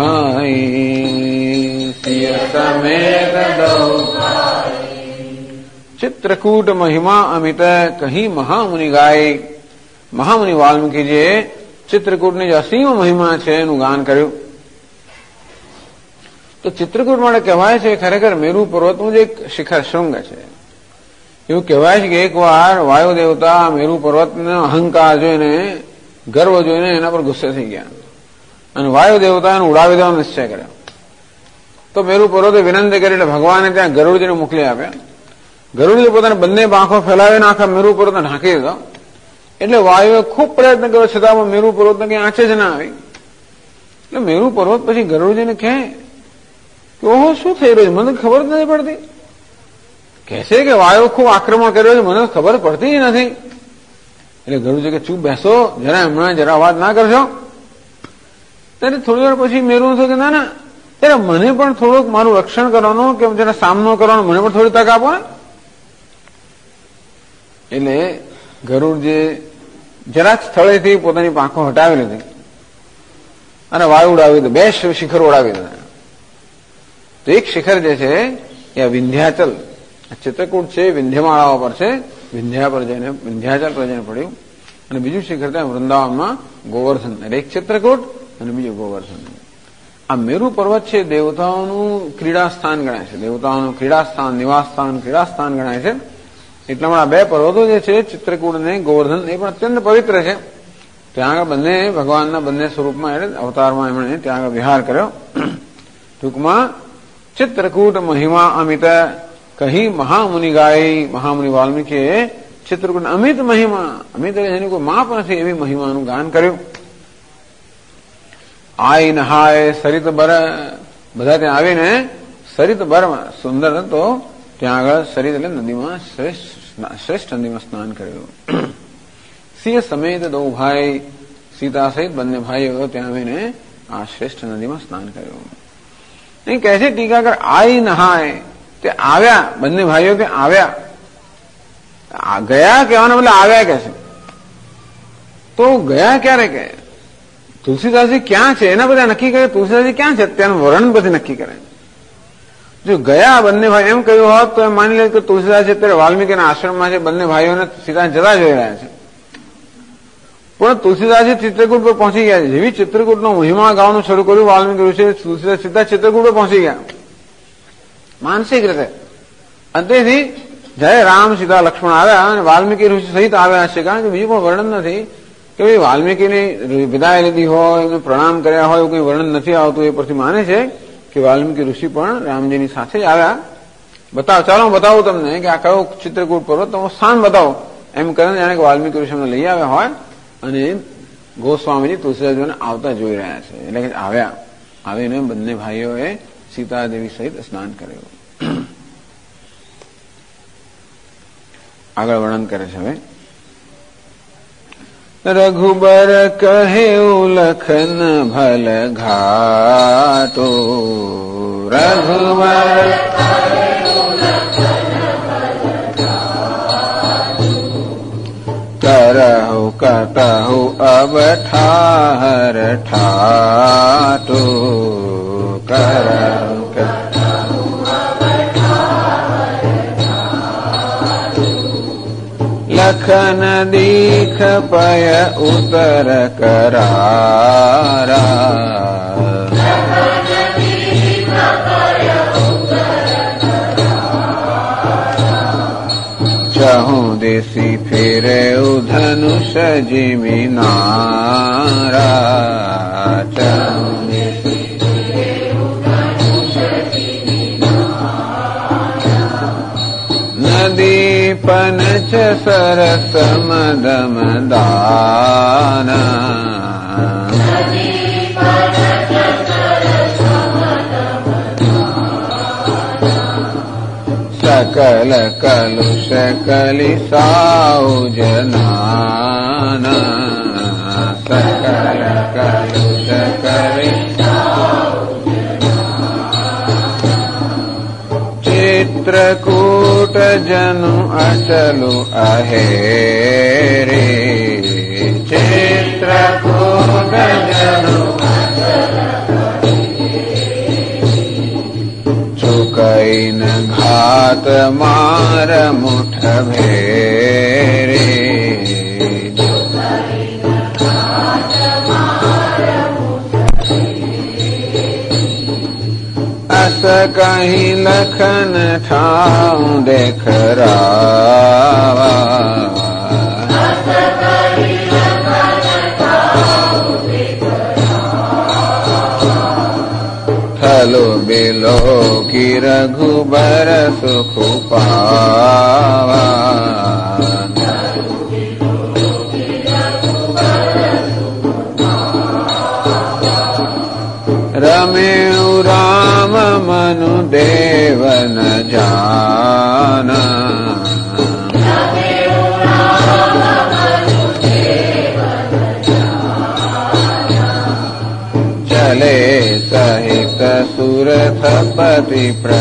[SPEAKER 2] ભાઈ. સિય સમેત દો. ચિત્રકૂટ મહિમા અમિત કહી મહામુનિ ગાય. મહામુનિ વાલ્મીકીજીએ ચિત્રકૂટની જે અસીમ મહિમા છે એનું ગાન કર્યું. તો ચિત્રકૂટ માટે કહેવાય છે ખરેખર મેરુ પર્વતનું જે એક શિખર શૃંગ છે. એવું કહેવાય છે કે એકવાર વાયુ દેવતા મેરુ પર્વતનો અહંકાર જોઈને, ગર્વ જોઈને એના પર ગુસ્સે થઈ ગયા અને વાયુ દેવતા એને ઉડાવી દેવાનો નિશ્ચય કર્યો. તો મેરુ પર્વતે વિનંતી કરી એટલે ભગવાને ત્યાં ગરુડજીને મોકલી આપ્યા. ગરુડજી પોતાને બંને પાંખો ફેલાવીને આખા મેરુ પર્વતને ઢાંકી દીધો. એટલે વાયુએ ખૂબ પ્રયત્ન કર્યો છતાં મેરુ પર્વતને કઈ આંચે જ ના આવી. એટલે મેરુ પર્વત પછી ગરુડજીને કહે કે ઓહો, શું થઈ રહ્યું છે? મને ખબર જ નથી પડતી. કહે છે કે વાયુ ખૂબ આક્રમણ કર્યો છે, મને ખબર પડતી જ નથી. એટલે ગરુડજી કે ચૂપ બેસો, જરા હમણાં જરા અવાજ ના કરશો. ત્યારે થોડી વાર પછી મેરુ થયું કે ના ના, ત્યારે મને પણ થોડુંક મારું રક્ષણ કરવાનો કે જરા સામનો કરવાનો મને પણ થોડી તક આપો ને. એટલે ગરુડજી જરાક સ્થળેથી પોતાની પાંખો હટાવી લીધી અને વાયુ ઉડાવી દીધું. 2 શિખર ઉડાવી દીધા. તો એક શિખર જે છે એ વિંધ્યાચલ ચિત્રકૂટ છે, વિંધ્યમાળાઓ પર છે. વિંધ્યાચલ પર જઈને પડ્યું. અને બીજું શિખર ત્યાં વૃંદાવનમાં ગોવર્ધન. એટલે એક ચિત્રકૂટ અને બીજું ગોવર્ધન. આ મેરુ પર્વત છે દેવતાઓનું ક્રીડા સ્થાન ગણાય છે. દેવતાઓનું ક્રીડા સ્થાન, નિવાસ સ્થાન, ક્રીડા સ્થાન ગણાય છે. એટલા માટે આ 2 પર્વતો જે છે ચિત્રકૂટ અને ગોવર્ધન એ પણ અત્યંત પવિત્ર છે. ત્યાં આગળ બંને ભગવાનના બંને સ્વરૂપમાં એટલે અવતારમાં એમણે ત્યાં આગળ વિહાર કર્યો. ટૂંકમાં ચિત્રકૂટ મહિમા અમિત કહી મહામુનિ ગાય. મહામુનિ વાલ્મીકીએ ચિત્રકૂટ અમિત મહિમા, અમિત જેની કોઈ માપ નથી એવી મહિમાનું ગાન કર્યું. આય નહાય સરિત બર. બધા ત્યાં આવીને સરિત બરમાં સુંદર તો ત્યાં આગળ સરિત એટલે નદીમાં શ્રેષ્ઠ નદીમાં સ્નાન કર્યું. સિંહ સમેત દો ભાઈ. સીતા સહિત બંને ભાઈઓ ત્યાં આવીને આ શ્રેષ્ઠ નદીમાં સ્નાન કર્યું. અહીં કહે છે ટીકાકર આય નહાય, તે આવ્યા. બંને ભાઈઓ કે આવ્યા. ગયા કહેવાના બદલે આવ્યા કે છે. તો ગયા ક્યારે કે? તુલસીદાસજી ક્યાં છે એના બધા નક્કી કરે. તુલસીદાસજી ક્યાં છે અત્યારનું વર્ણન પછી નક્કી કરે. જો ગયા બંને ભાઈ એમ કહ્યું હોત તો એમ માની લે કે તુલસીદાસ અત્યારે વાલ્મીકીના આશ્રમમાં છે, બંને ભાઈઓને સીધા જતા જોઈ રહ્યા છે. પણ તુલસીદાસ ચિત્રકૂટ પર પહોંચી ગયા છે. જેવી ચિત્રકૂટનો મહિમા ગાવાનું શરૂ કર્યું વાલ્મીકી ઋષિ, તુલસીદાસ સીધા ચિત્રકૂટ પર પહોંચી ગયા માનસિક રીતે. અંતેથી જયારે રામ સીતા લક્ષ્મણ આવ્યા અને વાલ્મીકી ઋષિ સહિત આવ્યા છે, કારણ કે બીજું પણ વર્ણન નથી કે ભાઈ વાલ્મીકીની વિદાય લીધી હોય, એમને પ્રણામ કર્યા હોય, એવું કંઈ વર્ણન નથી આવતું. એ પરથી માને છે કે વાલ્મીકી ઋષિ પણ રામજીની સાથે જ આવ્યા. ચાલો હું બતાવું તમને કે આ કયો ચિત્રકૂટ પર્વત, તમે સ્થાન બતાવો એમ કરીને જાણે કે વાલ્મીકી ઋષિ અમને લઈ આવ્યા હોય અને ગોસ્વામીજી તુલસીદાસજીને આવતા જોઈ રહ્યા છે. એટલે કે આવ્યા, આવીને બંને ભાઈઓએ સીતાદેવી સહિત સ્નાન કર્યું. આગળ વર્ણન કરે છે હવે. રઘુબર કહે લખન ભલ ઘાટો, રઘુબર કરહુ કતહુ અબ ઠાહર ઠાટો, કરહુ લખન દીખ પય ઉતર કરારા, ચહુ દેશી ફેરે ધનુષ જીમિનારા, ચહુ નદી પનચ સરસ મદમદાના, સકલ કલુષ કલિસાઉ જનાના, સકલ કલુષ કલિસાઉ ચિત્રકૂટ જનુ અચલુ અહેરે, ચિત્રકૂટ જનુ ચુકૈન ઘાત માર મુઠ ભેરે, અસ કહી લખન ઠાઉ દેખરાવા, થલો બેલો કી રઘુબર સુખ પાવા, રમેઉ રામ મનુ દેવ ન જાના, ચલે સહિત સુરથપતિ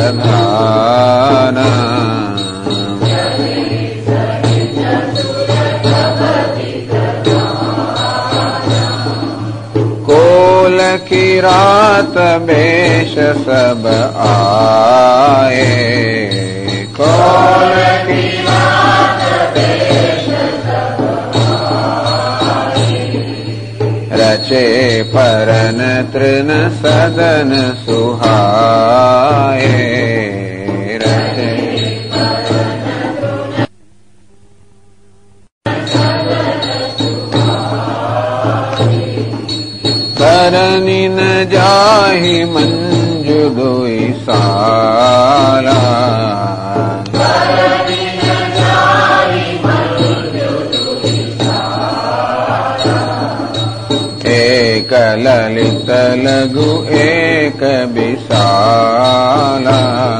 [SPEAKER 2] પ્રધાના, कोल की रात बेश सब आए, कोल की रात बेश सब आए, रचे परन तृण सदन सुहाए, रचे करनी न जाहि मंजु दोई साला, एक ललित लघु एक विशाला,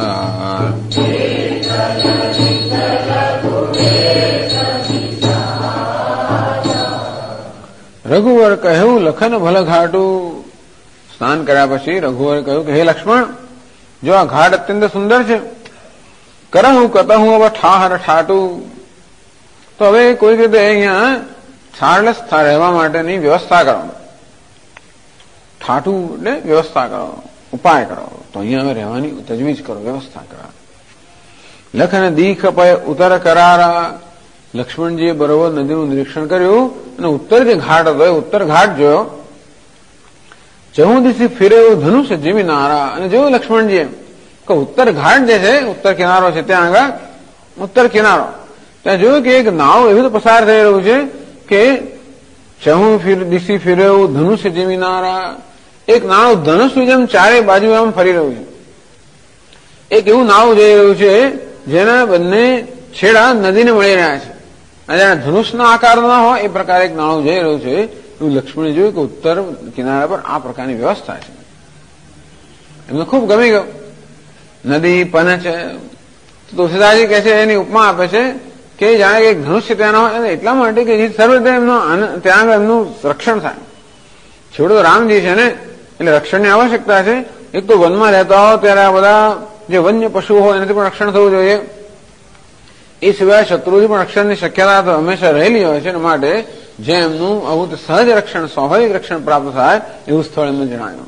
[SPEAKER 2] રઘુવર કહ્યું લખન ભલ ઘાટું. સ્નાન કર્યા પછી રઘુવરે કહ્યું કે હે લક્ષ્મણ, જો આ ઘાટ અત્યંત સુંદર છે, કરહું કતહું હવે ઠાહર ઠાટું, તો હવે કોઈક રીતે અહીંયા છાળલસ રહેવા માટેની વ્યવસ્થા કરો. ઠાઠું એટલે વ્યવસ્થા કરો, ઉપાય કરો, તો અહીંયા હવે રહેવાની તજવીજ કરો, વ્યવસ્થા કરો. લખન દીખ પય ઉત્તર કરારા. લક્ષ્મણજીએ બરોબર નદીનું નિરીક્ષણ કર્યું અને ઉત્તર જે ઘાટ હતો એ ઉત્તર ઘાટ જોયો. ચહુદીથી ફિરે એવું ધનુષ્ય જીવી નારા. અને જોયું લક્ષ્મણજીએ કે ઉત્તર ઘાટ જે છે, ઉત્તર કિનારો છે, ત્યાં આગળ ઉત્તર કિનારો, ત્યાં જોયું કે એક નાવ એવી તો પસાર થઈ રહ્યું છે કે દિશી ફિરે એવું ધનુષ્ય જીવી નારા. એક નાણું ધનુષની જેમ ચારે બાજુ આમ ફરી રહ્યું છે. એક એવું નાવ જઈ રહ્યું છે જેના બંને છેડા નદીને મળી રહ્યા છે અને જેના ધનુષના આકારના હોય એ પ્રકારે એક નાણું જઈ રહ્યું છે. એવું લક્ષ્મણે જોયું કે ઉત્તર કિનારા પર આ પ્રકારની વ્યવસ્થા છે. એમને ખૂબ ગમી ગયું. નદી પન છે. તુલસીદાસજી કહે છે, એની ઉપમા આપે છે કે જાણે કે એક ધનુષ્ય ત્યાં હોય એટલા માટે કે સર્વ રીતે ત્યાં એમનું રક્ષણ થાય. છેવટે તો રામજી છે ને, એટલે રક્ષણની આવશ્યકતા છે. એક તો વનમાં રહેતા હો ત્યારે આ બધા જે વન્ય પશુ હોય એનાથી પણ રક્ષણ થવું જોઈએ. એ સિવાય શત્રુથી પણ રક્ષણની શક્યતા તો હંમેશા રહેલી હોય છે. માટે જે એમનું આવું સહજ રક્ષણ, સ્વાભાવિક રક્ષણ પ્રાપ્ત થાય એવું સ્થળ એમને જણાવ્યું.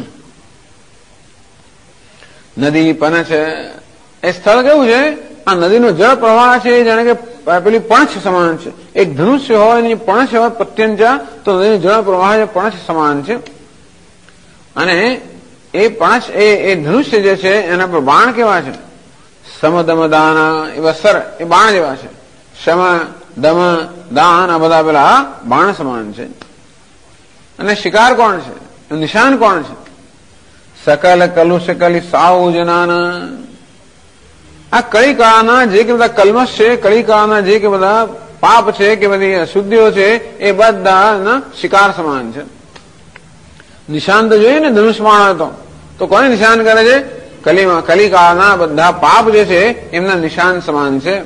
[SPEAKER 2] નદી પન છે. એ સ્થળ કેવું છે? આ નદીનો જળ પ્રવાહ છે જાણે કે પેલી પણછ સમાન છે. એક ધનુષ્ય હોય એની પણછ હોય પ્રત્યંચા, તો નદીનું જળ પ્રવાહ છે પણછ સમાન છે. અને એ પણછ એ ધનુષ્ય જે છે એના પર બાણ કેવા છે? સમ દમ દાન એવા સર, એ બાણ જેવા છે. શમ દમ દાન આ બધા પેલા બાણ સમાન છે. અને શિકાર કોણ છે? નિશાન કોણ છે? સકલ કલુષ કલી સાઉ જનાના. આ કળીકાળના જે કે બધા કલ્મશ છે, કળીકાળના જે કે બધા પાપ છે કે બધી અશુદ્ધિઓ છે, એ બધા શિકાર સમાન છે. નિશાન તો જોઈએ ને ધનુષ્માણ હતો, તો કોને નિશાન કરે છે? કલિકાળના બધા પાપ જે છે એમના નિશાન સમાન છે.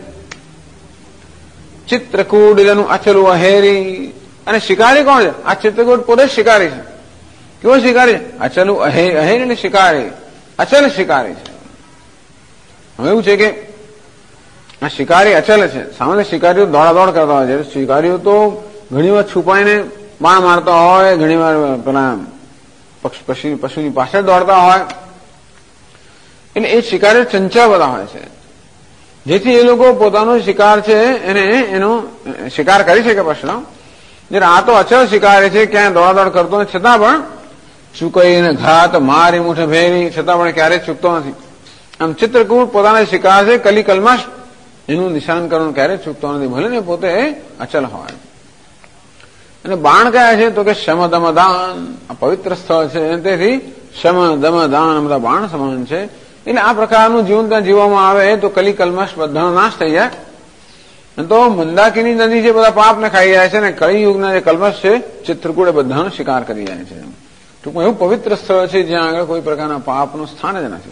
[SPEAKER 2] ચિત્રકૂટનું અચલું અહેરી. અને શિકારી કોણ છે? આ ચિત્રકૂટ પોતે શિકારી છે. કેવો શિકારી છે? અચલું અહેરી એટલે શિકારી, અચલ શિકારી છે. હવે એવું છે કે આ શિકારી અચલ છે. સામાન્ય શિકારીઓ દોડાદોડ કરતા હોય છે. શિકારીઓ તો ઘણી વાર છુપાઈને બાણ મારતા હોય, ઘણી વાર પેલા પશુની પાછળ દોડતા હોય. એટલે એ શિકારીઓ ચંચળ બધા હોય છે, જેથી એ લોકો પોતાનો શિકાર છે એનો શિકાર કરી શકે પશુનો. જ્યારે આ તો અચલ શિકારી છે, ક્યાંય દોડાદોડ કરતો નથી, છતાં પણ ચૂકાઈને ઘાત મારી મુઠે ભેરી, છતાં પણ ક્યારેય ચૂકતો નથી. આમ ચિત્રકૂટ પોતાના શિકાર છે, કલી કલ્મશ એનું નિશાન કરવાનું ક્યારેય ચૂકતો નથી, ભલે ને પોતે અચલ હોય. અને બાણ કયા છે? તો કે શમ દમ દાન. આ પવિત્ર સ્થળ છે, તેથી શમ દમ દાન બધા બાણ સમાન છે. એટલે આ પ્રકારનું જીવન ત્યાં જીવવામાં આવે તો કલી કલ્મશ બધાનો નાશ થઈ જાય. તો મંદાકીની નદી જે બધા પાપને ખાઈ જાય છે ને, કળિયુગના જે કલ્મશ છે ચિત્રકૂટ બધાનો શિકાર કરી જાય છે. ટૂંકમાં એવું પવિત્ર સ્થળ છે જ્યાં આગળ કોઈ પ્રકારના પાપનું સ્થાન જ નથી.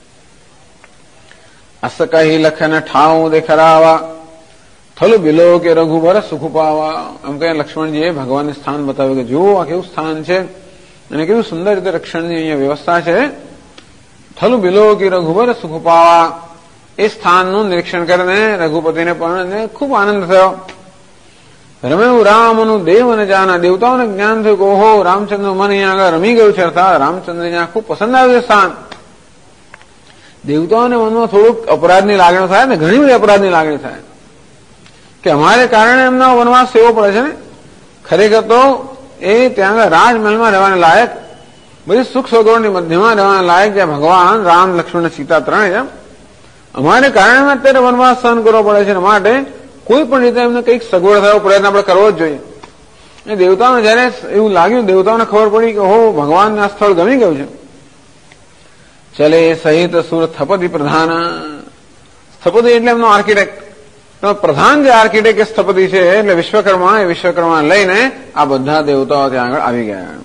[SPEAKER 2] અસ કહી લખન ઠાઉ દેખરાવા, થલુ બિલો કે રઘુબર સુખ પાવા. એમ કહે લક્ષ્મણજીએ ભગવાનને સ્થાન બતાવ્યું કે જુઓ આ કેવું સ્થાન છે અને કેવું સુંદર રીતે રક્ષણની અહીંયા વ્યવસ્થા છે. થલુ બિલો કે રઘુબર સુખ પાવા. એ સ્થાનનું નિરીક્ષણ કરીને રઘુપતિને પણ ખૂબ આનંદ થયો. રમેવું રામનું દેવને જાના. દેવતાઓને જ્ઞાન થયું કે ઓહો, રામચંદ્ર મન અહીંયા આગળ રમી ગયું છે, અર્થાત રામચંદ્ર અહીંયા ખૂબ પસંદ આવ્યું છે સ્થાન. દેવતાઓને મનમાં થોડુંક અપરાધની લાગણી થાય ને, ઘણી બધી અપરાધની લાગણી થાય કે અમારે કારણે એમનો વનવાસ સેવો પડે છે ને. ખરેખર તો એ ત્યાં આગળ રાજમહેલમાં રહેવાને લાયક, બધી સુખ સગવડની મધ્યમાં રહેવાને લાયક, જ્યાં ભગવાન રામ લક્ષ્મણ અને સીતા ત્રણેય છે. અમારે કારણે અત્યારે વનવાસ સહન કરવો પડે છે. માટે કોઈ પણ રીતે એમને કંઈક સગવડ થયો પ્રયત્ન આપણે કરવો જ જોઈએ. એ દેવતાઓને જયારે એવું લાગ્યું, દેવતાઓને ખબર પડી કે હો ભગવાનને આ સ્થળ ગમી ગયું છે. ચલે સહિત સુર સ્થપતિ પ્રધાન. સ્થપતિ એટલે એમનો આર્કિટેક્ટ, પ્રધાન જે આર્કિટેક્ટ સ્થપતિ છે એટલે વિશ્વકર્મા. એ વિશ્વકર્મા લઈને આ બધા દેવતાઓ ત્યાં આગળ આવી ગયા.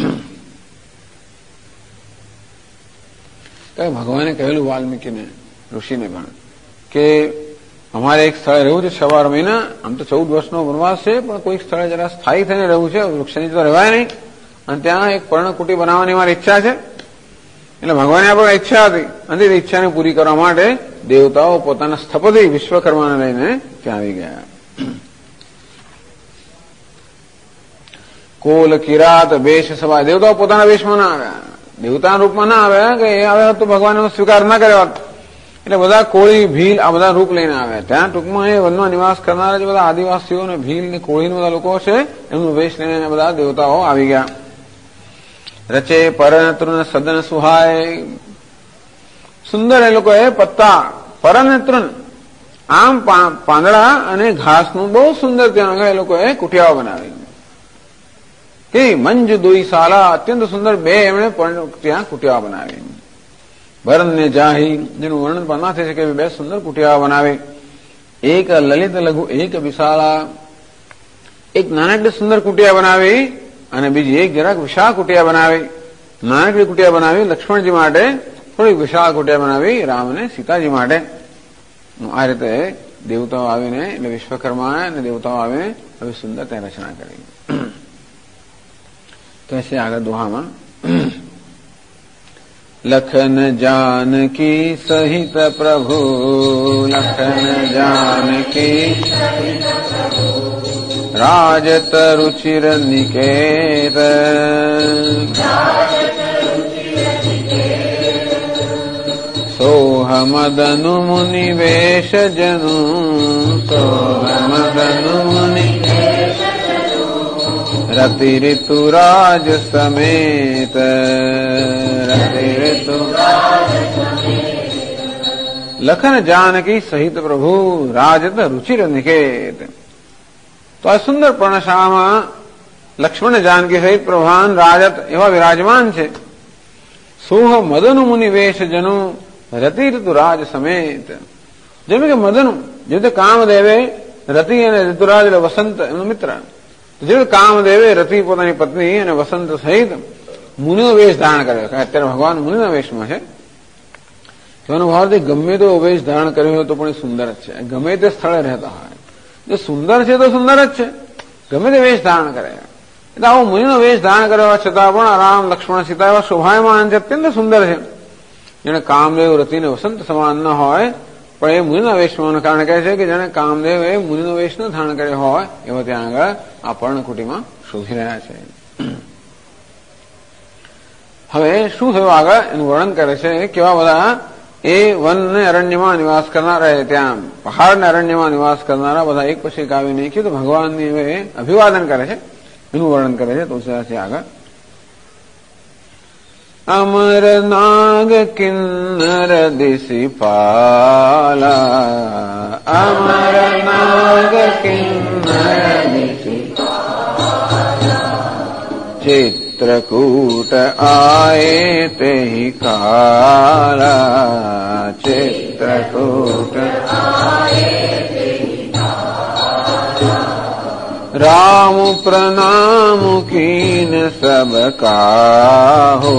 [SPEAKER 2] ભગવાને કહેલું વાલ્મીકીને, ઋષિને પણ, કે અમારે એક સ્થળે રહેવું છે 6 મહિના. આમ તો 14 વર્ષનો વનવાસ છે, પણ કોઈક સ્થળે જરા સ્થાયી થઈને રહેવું છે, વૃક્ષની તો રહેવાય નહીં. અને ત્યાં એક પર્ણકુટી બનાવવાની મારી ઈચ્છા છે. એટલે ભગવાને આપણે ઈચ્છા હતી અને તે ઈચ્છાને પૂરી કરવા માટે દેવતાઓ પોતાના સ્થપતિ વિશ્વકર્માને લઈને ત્યાં આવી ગયા. કોલ કિરાત વેશ સભા. દેવતાઓ પોતાના વેશમાં ના આવ્યા. દેવતાના રૂપમાં ના આવે કે એ આવે તો ભગવાન એનો સ્વીકાર ના કર્યો હોત. એટલે બધા કોળી ભીલ આ બધા રૂપ લઈને આવે. ત્યાં ટૂંકમાં એ વનમાં નિવાસ કરનારા જે બધા આદિવાસીઓ ને ભીલ ને કોળી બધા લોકો છે એમનું વેશ લઈને બધા દેવતાઓ આવી ગયા. રચે પરનેત્ર સદન સુહાય, સુંદર એ લોકોએ પત્તા પરનેત્ર આમ પાંદડા અને ઘાસનું બહુ સુંદર ત્યાં આગળ એ લોકોએ કુટિયાઓ બનાવી. કે મંજુ દોઈ સાલા, અત્યંત સુંદર બે એમણે ત્યાં કુટિયાઓ બનાવી. ભરણને જાહી, જેનું વર્ણન પણ ના થઈ શકે બે સુંદર કુટિયાઓ બનાવી. એક લલિત લઘુ એક વિશાળા, એક નાનકડી સુંદર કુટિયા બનાવી અને બીજી એક જરાક વિશાળ કુટિયા બનાવી. નાનકડી કુટિયા બનાવી લક્ષ્મણજી માટે, થોડી વિશાળ કુટિયા બનાવી રામ અને સીતાજી માટે. આ રીતે દેવતાઓ આવીને એટલે વિશ્વકર્મા અને દેવતાઓ આવીને હવે સુંદર ત્યાં રચના કરી. कैसे आगे दोहाમાં लखन जानकी सहित प्रभु, लखन जानकी राजत रुचिर निकेत, सोह मदनु मुनि वेश जनु, सोह मदनु मुनि रति ऋतुराज समेत, रति ऋतुराज लखन जानकी सहित प्रभु राजत रुचिर निकेत. तो આ સુંદર પર્ણશાળામાં લક્ષ્મણ જાનકી સહિત પ્રભુવાન રાજત એવા વિરાજમાન છે. સોહ મદનુ મુનિ વેશ જનુ રતિ ઋતુરાજ સમેત. જેમ કે મદનુ જે રીતે કામદેવે રતિ અને ઋતુરાજ એટલે વસંત એમનો મિત્ર, જે કામદેવે રતિ પોતાની પત્ની અને વસંત સહિત મુનિનો વેશ ધારણ કર્યો. અત્યારે ભગવાન મુનિના વેશમાં છે. તેનો ભાવ ગમે તેવો વેશ ધારણ કર્યો હોય તો પણ એ સુંદર જ છે. ગમે તે સ્થળે રહેતા હોય જો સુંદર છે તો સુંદર જ છે, ગમે તે વેશ ધારણ કરે. એટલે આવો મુનિનો વેશ ધારણ કર્યો છતાં પણ રામ લક્ષ્મણ સીતા એવા શોભાયમાન છે, અત્યંત સુંદર છે. જેને કામદેવ રતિને વસંત સમાન ન હોય પણ એ મુનિના વેશમાં કારણે કહે છે કે જેને કામદેવ એ મુનિનો વેશ ન ધારણ કર્યો હોય એવો ત્યાં આગળ આ પર્ણકુટીમાં શોધી રહ્યા છે. હવે શું થયું આગળ એનું વર્ણન કરે છે. કેવા બધા એ વન ને અરણ્યમાં નિવાસ કરનારા, ત્યાં પહાડ ને અરણ્યમાં નિવાસ કરનારા બધા એક પછી એક આવી નાખ્યું તો ભગવાનની હવે અભિવાદન કરે છે એનું વર્ણન કરે છે. તુલસીદાસજી આગળ અમર નાગ કિન્નર દિશિપાલા, અમર નાગ કિન્નર દિશિપાલા, ચિત્રકૂટ આયે તેહિ કાલા, ચિત્રકૂટ આયે તેહિ કાલા, राम प्रणाम कीन सब काहो,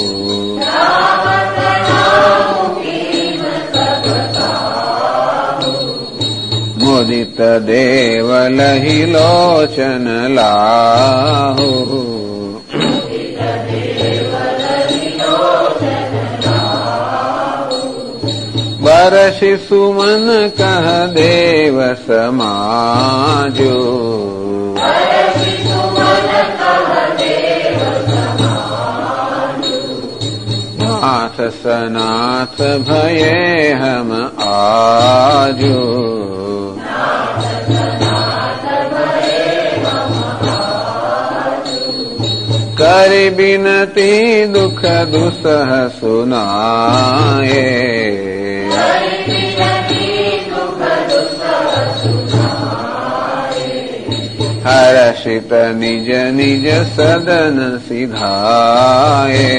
[SPEAKER 2] मुदित देव लहि लोचन लाहो, बरसि सुमन कह देव समाजो, नाथ सनाथ भये हम आजो, कर बिनती दुख दुसह सुनाए, हर्षित निज निज सदन सिधाए,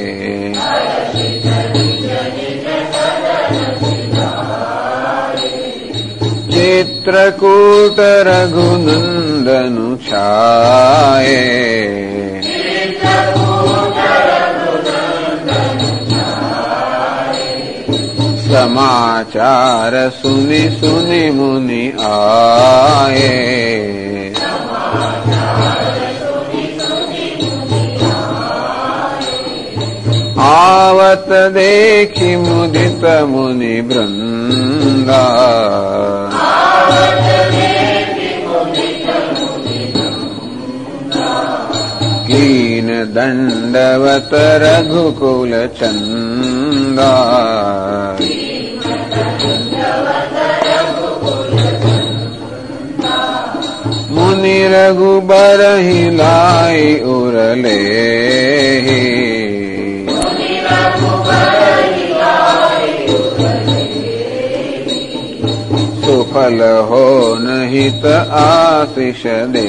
[SPEAKER 2] चित्रकूट रघुनंदनु छाए, समाचार सुनि सुनि मुनि आए, आवत देखि मुदित मुनि वृंदा, कीन
[SPEAKER 1] दंडवत रघुकुल चंदा मुनि रघुबर ही लाई उरले सुफल हो नहित आशीष दे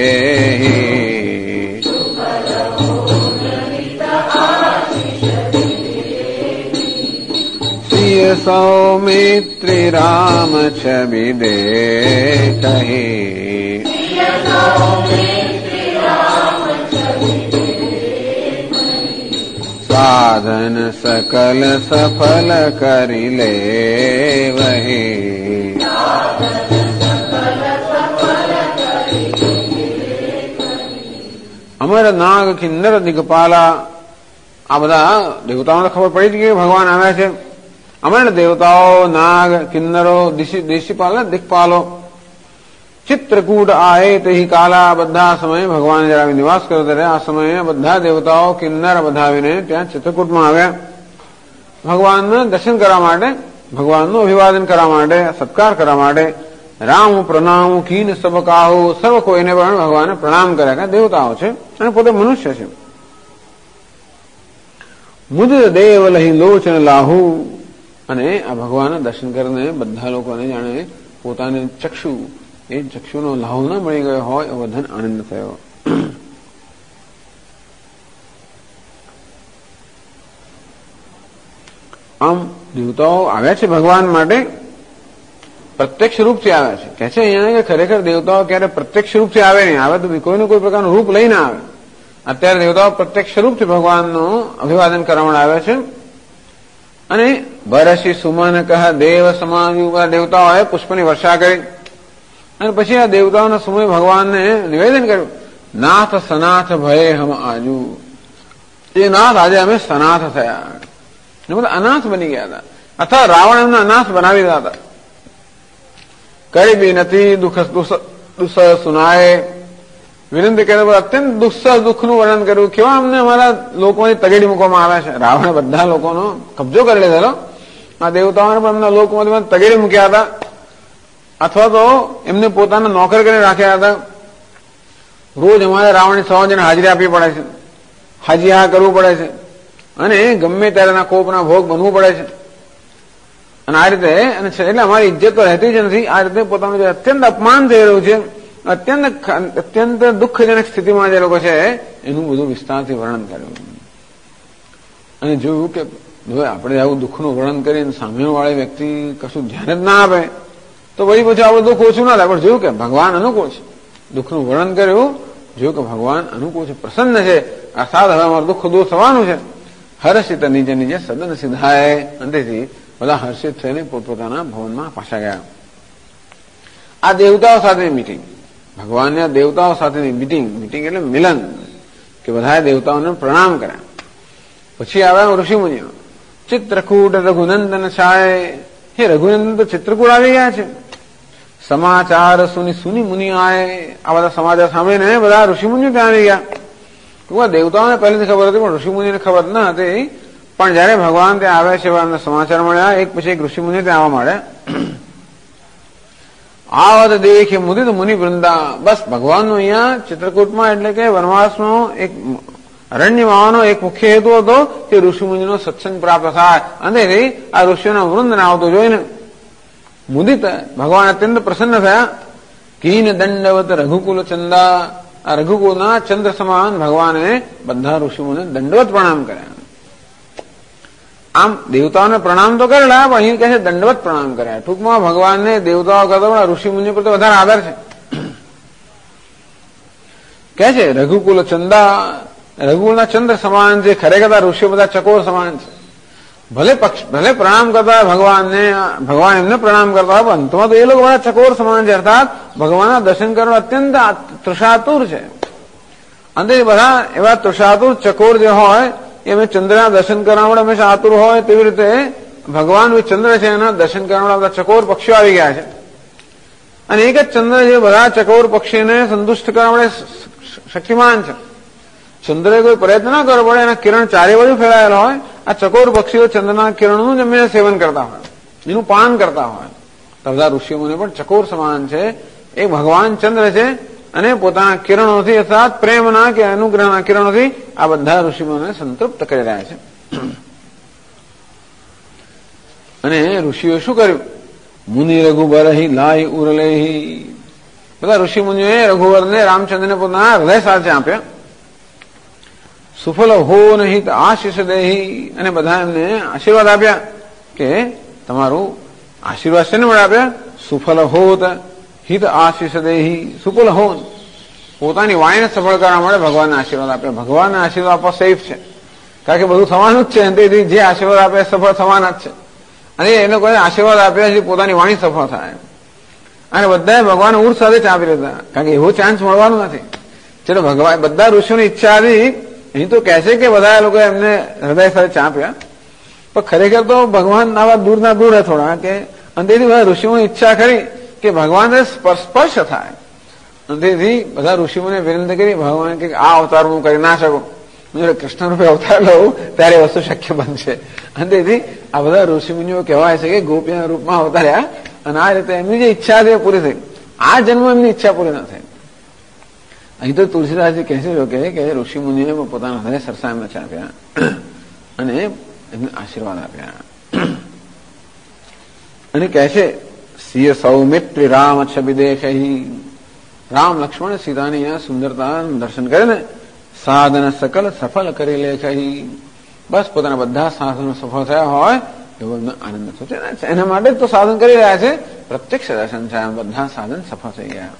[SPEAKER 1] सिय सौमित्री राम छवि दे कहे साधन सकल सफल करिले वही अमर नाग किन्नर दिग्पाला आ बधा देवताओं खबर पड़ी थी कि भगवान आव्या छे। अमर देवताओं नाग किन्नरो देशीपाल दिक्पालो चित्रकूट आए ते ही काला बधा समय भगवान जरा निवास करते रहे। आ समय बधा देवताओं किन्नर बधावीने त्यां चित्रकूटमां आव्या भगवानने दर्शन करवा माटे, भगवानનું અભિવાદન કરવા માટે, સત્કાર કરવા માટે। રામ પ્રણામ કીન સબ કાહુ સર્વ કોઈને પણ ભગવાને પ્રણામ કર્યા કે દેવતાઓ છે અને પોતે મનુષ્ય છે। મુદિત દેવ લહી લોચન લાહુ અને આ ભગવાનના દર્શન કરીને બધા લોકોને જાણે પોતાને ચક્ષુ એ ચક્ષુનો લાહુ ન મળી ગયો હોય એવો ધન આનંદ થયો। આમ દેવતાઓ આવ્યા છે ભગવાન માટે પ્રત્યક્ષ રૂપથી આવ્યા છે। કહે છે અહીંયા કે ખરેખર દેવતાઓ ક્યારે પ્રત્યક્ષ રૂપથી આવે નહીં, આવે તો કોઈનું કોઈ પ્રકારનું રૂપ લઈને આવે। અત્યારે દેવતાઓ પ્રત્યક્ષ રૂપથી ભગવાનનું અભિવાદન કરવા આવે છે। અને બરસી સુમન કહ દેવ સમાવ્યું, દેવતાઓએ પુષ્પની વર્ષા કરી અને પછી આ દેવતાઓના સમય ભગવાનને નિવેદન કર્યું, નાથ સનાથ ભયે હમ આજુ, એ નાથ આજે અમે સનાથ થયા, બધા અનાથ બની ગયા હતા અથવા રાવણ એમને અનાથ બનાવી દીધા હતા। કરી વિનતી દુઃખ સુનાય, વિનંતી કરે અત્યંત દુઃખનું વર્ણન કર્યું, કેવા અમને અમારા લોકોની તગેડી મૂકવામાં આવ્યા છે। રાવણે બધા લોકોનો કબજો કરી લીધેલો, આ દેવતાઓને પણ એમના લોકોમાંથી તગેડી મૂક્યા હતા અથવા તો એમને પોતાના નોકર કરીને રાખ્યા હતા। રોજ અમારે રાવણની 100 જણ હાજરી આપવી પડે છે, હાજી હા કરવું પડે છે અને ગમે ત્યારે કોપના ભોગ બનવું પડે છે। અને આ રીતે એટલે અમારી ઇજ્જત તો રહેતી જ નથી। આ રીતે પોતાનું જે અત્યંત અપમાન થઈ રહ્યું છે, અત્યંત દુઃખજનક સ્થિતિમાં જે લોકો છે એનું બધું વિસ્તારથી વર્ણન કર્યું અને જોયું કે હવે આપણે આવું દુઃખનું વર્ણન કરીને સામેવાળી વ્યક્તિ કશું ધ્યાન જ ના આપે તો પછી આ બધું દુઃખ ઓછું ના થાય। પણ જોયું કે ભગવાન અનુકૂળ છે, દુઃખનું વર્ણન કર્યું, જોયું કે ભગવાન અનુકૂળ છે, પ્રસન્ન છે, અર્થાત હવે અમારું દુઃખ દૂર થવાનું છે। હર્ષિત નીજે નીજે સદન સિદ્ધાય, અંતેથી બધા હર્ષિત થઈને પોતપોતાના ભવનમાં પાછા ગયા। આ દેવતાઓ સાથેની મીટિંગ, ભગવાનના દેવતાઓ સાથેની મીટિંગ એટલે મિલન, કે બધાએ દેવતાઓને પ્રણામ કર્યા। પછી આવ્યા ઋષિમુનિઓ, ચિત્રકૂટ રઘુનંદન છાય, હે રઘુનંદન તો ચિત્રકૂટ આવી ગયા છે। સમાચાર સુની મુનિ આય, આ બધા સમાચાર સાંભળીને બધા ઋષિમુનિઓ ત્યાં આવી ગયા। દેવતાઓને પહેલેથી ખબર હતી પણ ઋષિમુનિને ખબર ન હતી, પણ જયારે ભગવાન ત્યાં આવ્યા છે એમને સમાચાર મળ્યા, એક પછી એક ઋષિમુનિ ત્યાં આવવા માંડ્યા। આવત દેખે મુદિત મુનિ વૃંદા, બસ ભગવાનનું અહીંયા ચિત્રકૂટમાં એટલે કે વનવાસનો એક અરણ્યમાં આવવાનો એક મુખ્ય હેતુ હતો કે ઋષિમુનિનો સત્સંગ પ્રાપ્ત થાય અને આ ઋષિઓના વૃંદને આવતો જોઈને મુદિત ભગવાન અત્યંત પ્રસન્ન થયા। કીન દંડવત રઘુકુલ ચંદા, આ રઘુકુળના ચંદ્ર સમાન ભગવાને બધા ઋષિઓને દંડવત પ્રણામ કર્યા। આમ દેવતાઓને પ્રણામ તો કરેલા પણ અહીં કહે છે દંડવત પ્રણામ કર્યા। ટૂંકમાં ભગવાનને દેવતાઓ કરતા ઋષિમુનિ પર તો વધારે આદર છે। કહે છે રઘુકુલ ચંદા, રઘુકુળના ચંદ્ર સમાન છે, ખરેખર ઋષિઓ બધા ચકોર સમાન છે। ભલે પ્રણામ કરતા હોય ભગવાનને, ભગવાન એમને પ્રણામ કરતા હોય, પણ અંતમાં તો એ લોકો બધા ચકોર સમાન છે, અર્થાત ભગવાનના દર્શન કરવા અત્યંત તૃષાતુર છે। અને બધા એવા તૃષાતુર ચકોર જે હોય એમને ચંદ્રના દર્શન કરવા માટે હંમેશા આતુર હોય, તેવી રીતે ભગવાન ચંદ્ર છે એના દર્શન કરવા માટે બધા ચકોર પક્ષીઓ આવી ગયા છે। અને એક જ ચંદ્ર જે બધા ચકોર પક્ષીને સંતુષ્ટ કરવા માટે શક્તિમાન છે। ચંદ્રે કોઈ પ્રયત્ન ના કરવો પડે, એના કિરણ ચારે બાજુ ફેલાયેલા હોય. આ ચકોર પક્ષીઓ ચંદ્રના કિરણનું જમીને સેવન કરતા હોય, એનું પાન કરતા હોય. તો બધા ઋષિઓને પણ ચકોર સમાન છે. એ ભગવાન ચંદ્ર છે અને પોતાના કિરણોથી અર્થાત પ્રેમના કે અનુગ્રહના કિરણોથી આ બધા ઋષિઓને સંતૃપ્ત કરી રહ્યા છે. અને ઋષિઓએ શું કર્યું? મુનિ રઘુબર લાય ઉરલેહી. બધા ઋષિ મુનિઓએ રઘુવરને રામચંદ્રને પોતાના હૃદય સાથે આપ્યા. સુફલ હો નહીં આશીષ દેહી. અને બધા એમને આશીર્વાદ આપ્યા કે તમારું આશીર્વાદ શેને મળે આપ્યા? સુફલ હોત હિત આશીષ દેહી. સુફલ હો, પોતાની વાણીને સફળ કરવા માટે ભગવાનને આશીર્વાદ આપ્યા. ભગવાનને આશીર્વાદ આપવા સેફ છે, કારણ કે બધું થવાનું જ છે. તેથી જે આશીર્વાદ આપે સફળ થવાના જ છે. અને એને કોઈ આશીર્વાદ આપ્યા છે પોતાની વાણી સફળ થાય. અને બધાએ ભગવાન ઉર્સ સાથે ચાપી લીધા, કારણ કે એવો ચાન્સ મળવાનો નથી. ચલો ભગવાન બધા ઋષિઓની ઈચ્છા હતી. અહીં તો કહે છે કે બધા લોકો એમને હૃદય સાથે ચાપ્યા, પણ ખરેખર તો ભગવાન આવા દૂરના દૂર થોડા કે અંતેથી બધા ઋષિઓની ઈચ્છા કરી કે ભગવાનને સ્પર્શ થાય. અંતેથી બધા ઋષિઓને વિનંતી કરી ભગવાન કે આ અવતાર હું કરી ના શકું, જયારે કૃષ્ણ રૂપે અવતાર લઉં ત્યારે વસ્તુ શક્ય બનશે. અંતેથી આ બધા ઋષિમુનિઓ કહેવાય છે કે ગોપીના રૂપમાં અવતાર્યા અને આ રીતે એમની જે ઈચ્છા હતી પૂરી થઈ. આ જન્મ એમની ઈચ્છા પૂરી ના થઈ. અહીં તો તુલસીદાસજી કહે છે કે ઋષિમુનિઓએ પોતાના હૃદય સરસા એમને ચાપ્યા અને એમને આશીર્વાદ આપ્યા. અને કહે છે સિંહ સૌમિત્રી રામ છબી દેખહી. રામ લક્ષ્મણ સીતાની અહીંયા સુંદરતા દર્શન કરે ને સાધન સકલ સફળ કરી લેખહી. બસ પોતાના બધા સાધનો સફળ થયા હોય એવો આનંદ થશે. એના માટે જ તો સાધન કરી રહ્યા છે. પ્રત્યક્ષ દર્શન થયા, બધા સાધન સફળ થઈ ગયા.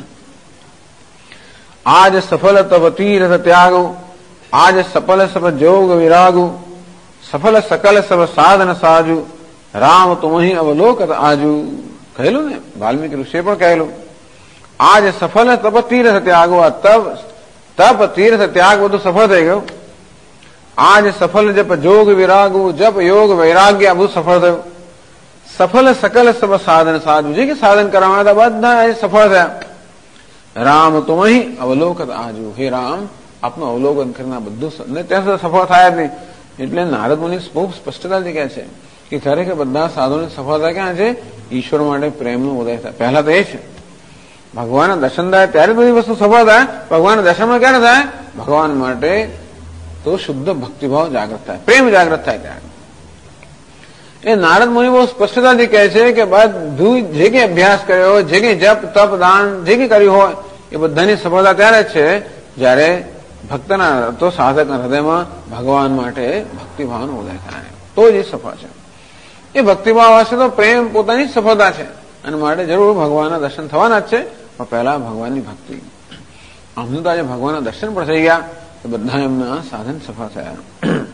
[SPEAKER 1] આજ સફળ તપ તીર્થ ત્યાગો, આજ સફળ સબ જોગ વિરાગુ, સફળ સકલ સબ સાધન સાજુ, રામ તુમહી અવલોકત આજુ. કહેલું ને, વાલ્મીકી ઋષિએ પણ કહેલું. આજ સફળ તપ તીર્થ ત્યાગો, આ તપ તીર્થ ત્યાગ બધું સફળ થઈ ગયું. આજ સફળ જપ જોગ વિરાગુ, જપ યોગ વૈરાગ્ય આ બધું સફળ થયું. સફળ સકલ સબ સાધન સાજુ, જે કે સાધન કરવામાં હતા બધા સફળ થયા. રામ તુમહી અવલોકત આજુ. હે રામ, આપનું અવલોકન કરીને બધું ત્યાં સુધી સફળ થાય જ નહીં. એટલે નારદ મુનિ બહુ સ્પષ્ટતાથી કહે છે કે ખરેખર બધા સાધનોની સફળતા ક્યાં છે? ઈશ્વર માટે પ્રેમનો ઉદય થાય. પહેલા તો એ છે ભગવાનના દર્શન થાય ત્યારે બધી વસ્તુ સફળ થાય. ભગવાનના દર્શનમાં ક્યારે થાય? ભગવાન માટે તો શુદ્ધ ભક્તિભાવ જાગૃત થાય, પ્રેમ જાગૃત થાય ત્યારે. એ નારદ મુનિ બહુ સ્પષ્ટતાથી કહે છે કે બધું જે કંઈ અભ્યાસ કર્યો, જે કંઈ જપ તપ દાન જે કંઈ કર્યું હોય એ બધાની સફળતા ત્યારે જ છે જ્યારે ભક્તના તો સાધકના હૃદયમાં ભગવાન માટે ભક્તિભાવનો ઉદય થાય, તો જ એ સફળ છે. એ ભક્તિભાવ હશે તો પ્રેમ પોતાની જ સફળતા છે. અને માટે જરૂર ભગવાનના દર્શન થવાના જ છે, પણ પહેલા ભગવાનની ભક્તિ. આમનું તો આજે ભગવાનના દર્શન પણ થઈ ગયા તો બધા એમના સાધન સફળ થયા.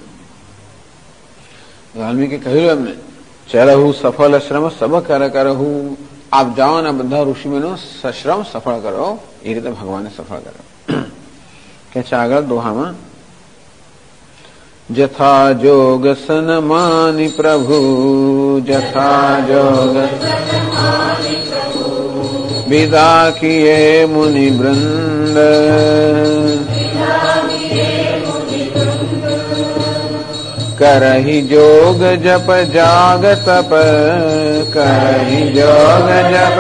[SPEAKER 1] વાલ્મીકી કહ્યું એમને, ચરહુ સફળ શ્રમ સબ કર કરહુ. આપ જાઓ ને બધા ઋષિઓનો શ્રમ સફળ કરો, એ રીતે ભગવાનને સફળ કરો. કે છે આગળ દોહામાં, જથા જોગ સનમાની પ્રભુ, જથા જોગ વિદા કિએ મુનિ વૃંદ, કરહી જોગ જપ જાગ તપ, કરહી જોગ જપ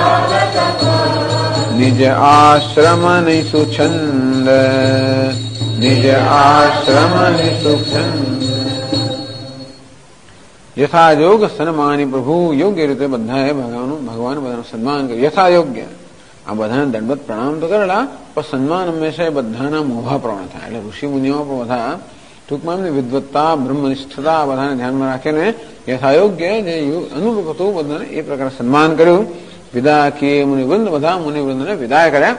[SPEAKER 1] નિજ આશ્રમ નિસુછંદ, નિજ આશ્રમ નિસુછંદ. યથા યોગ સન્માની પ્રભુ. યોગ્ય રીતે બધાએ ભગવાન બધાનું સન્માન કર્યું. યથા યોગ્ય આ બધાને દંડવત પ્રણામ તો કરેલા, પણ સન્માન હંમેશા બધાના મોભા પ્રમાણે થાય. એટલે ઋષિ મુનિઓ પણ બધા ટૂંકમાં એમની વિદ્વત્તા બ્રહ્મનિષ્ઠતા બધાને ધ્યાનમાં રાખીને યથાયોગ્ય જે અનુરૂપ હતું બધાને એ પ્રકારે સન્માન કર્યું. વિદા કિએ મુનિવૃંદ, બધા મુનિવૃંદને વિદાય કર્યા.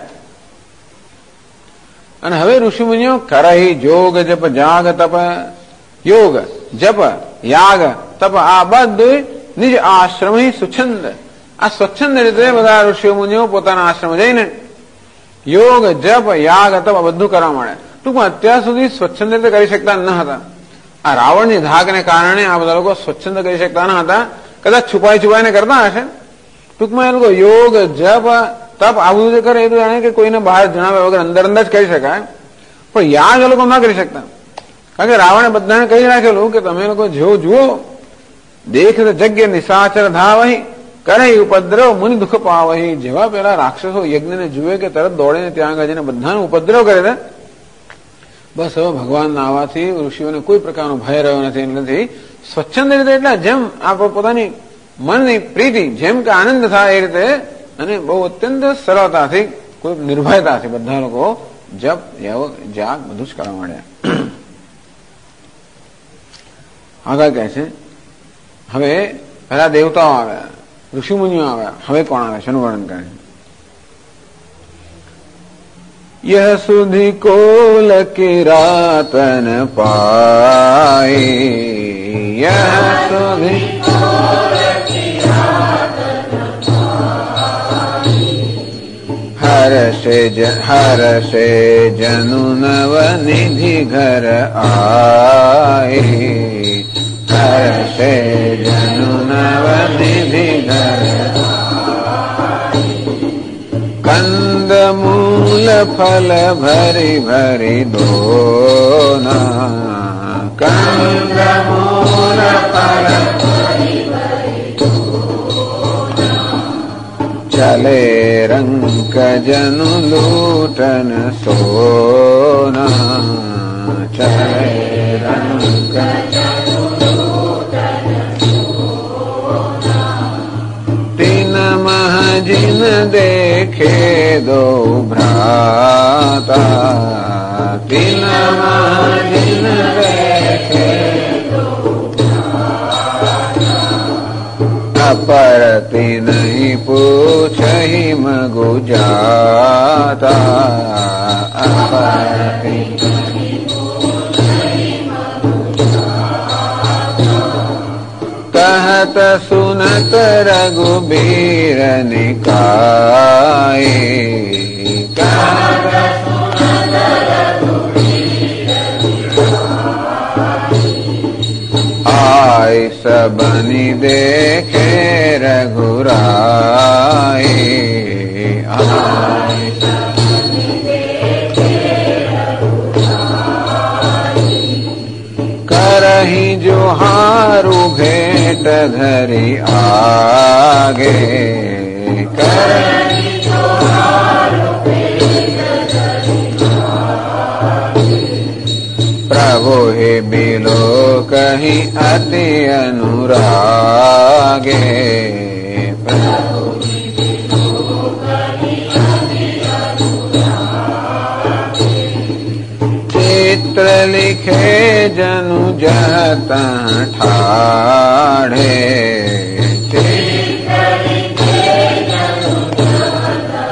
[SPEAKER 1] અને હવે ઋષિ મુનિઓ કરહી જોગ જપ જાગ તપ. યોગ જપ યાગ તપ આ બધું નિજ આશ્રમ સુછંદ. આ સ્વચ્છંદ રીતે બધા ઋષિ મુનિઓ પોતાના આશ્રમ જઈને યોગ જપ યાગ તપ બધું કરવા માંડ્યા. ટૂંકમાં અત્યાર સુધી સ્વચ્છંદ રીતે કરી શકતા ન હતા. આ રાવણની ધાકને કારણે આ બધા લોકો સ્વચ્છંદ કરી શકતા ન હતા. કદાચ છુપાઈને કરતા હશે. ટૂંકમાં એ લોકો યોગ જપ તપ આવું જે કરે એ તો જાણે કે કોઈને બહાર જણાવ્યા વગર અંદર જ કરી શકાય. પણ યાદ એ લોકો ના કરી શકતા, કારણ કે રાવણે બધાને કહી રાખેલું કે તમે લોકો જેવો જુઓ દેખ જગ્ય નિશાચર ધાવહી કરે ઉપદ્રવ મુનિ દુઃખ પાવહી. જેવા પેલા રાક્ષસો યજ્ઞને જુએ કે તરત દોડીને ત્યાં આગળ જઈને બધાને ઉપદ્રવ કરે છે. બસ હવે ભગવાનના આવવાથી ઋષિઓને કોઈ પ્રકારનો ભય રહ્યો નથી. સ્વચ્છંદ રીતે એટલે જેમ આ પોતાની મનની પ્રીતિ જેમ કે આનંદ થાય એ રીતે, અને બહુ અત્યંત સરળતાથી કોઈ નિર્ભયતાથી બધા લોકો જપ જાગ બધું જ કરવા માંડ્યા. આગળ કહે છે હવે પેલા દેવતાઓ આવ્યા, ઋષિમુનિઓ આવ્યા, હવે કોણ આવે છે એનું વર્ણન કરે. યહ સુધી કોલ કિરાતન પાય, યહ સુધી હરશે જનુ નવ નિધિ ઘર આય, હરશે જનુ નવ નિધિ ઘર કંદ મૂલ ફલ ભરી ભરી દોના, કંદ મૂલ ફલ ચલે રંક જનુ લૂટન સોના, ચલે રંક જનુ લૂટન સોના. તીન મહજિન દેખે દો ભ્રાતા, તીન મહજિન દેખે પરતી નહીં પૂછહી મગુ જાતા, અપરતી કહત સુનત રઘુબીર નિકાય, કહત સુનત રઘુબીર આય સબની દેખે રઘુરાય, આય સબની દેખે રઘુરાય. કરહી જોહારું ભેટ ધરી આગે, કરહી જોહારું ભેટ ધરી આગે. પ્રભુ હે બિલો કહી અતિ અનુરાગે, પ્રભુ હે બિલો કહી અતિ અનુરાગે. ચિત્ર લિખે જનુ જહતા ઠાઢે, ચિત્ર લિખે જનુ જહતા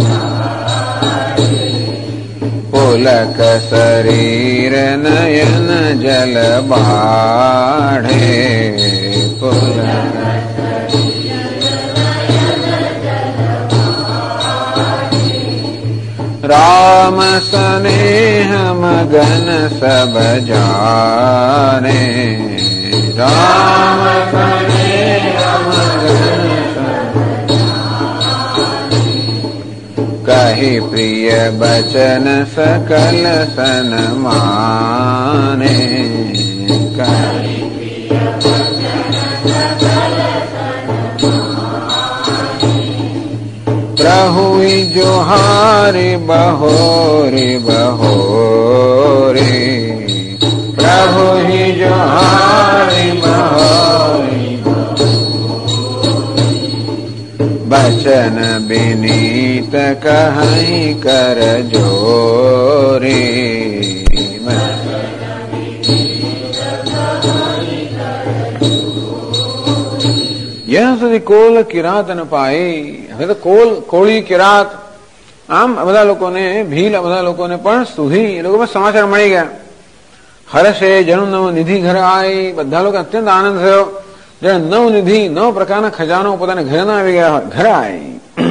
[SPEAKER 1] ઠાઢે. પુલક શરીર નયન જલ બાઢે, પુલક રામ સ્નેહ મગન સબ જાને, રામ સ્નેહ મગન કહી પ્રિય બચન સકલ સન્માને, કહી પ્રિય બચન સકલ સન્માને. પ્રહુઈ જોહારી બહોરી બહોરી, પ્રભુઈ જોહારી બહોરી બચન વિનીત કહી કર જોરી, યહ સુધી કોલ કિરાત ન પાય. હવે તો કોળી કિરાત આમ બધા લોકોને ભીલ બધા લોકોને પણ સુધી એ લોકો સમાચાર મળી ગયા. હર્ષે જનુ નવ નિધિ ઘર આય, બધા લોકો અત્યંત આનંદ થયો. જેને નવ નિધિ નવ પ્રકારના ખજાનો પોતાના ઘરના આવી ગયા હોય, ઘર આય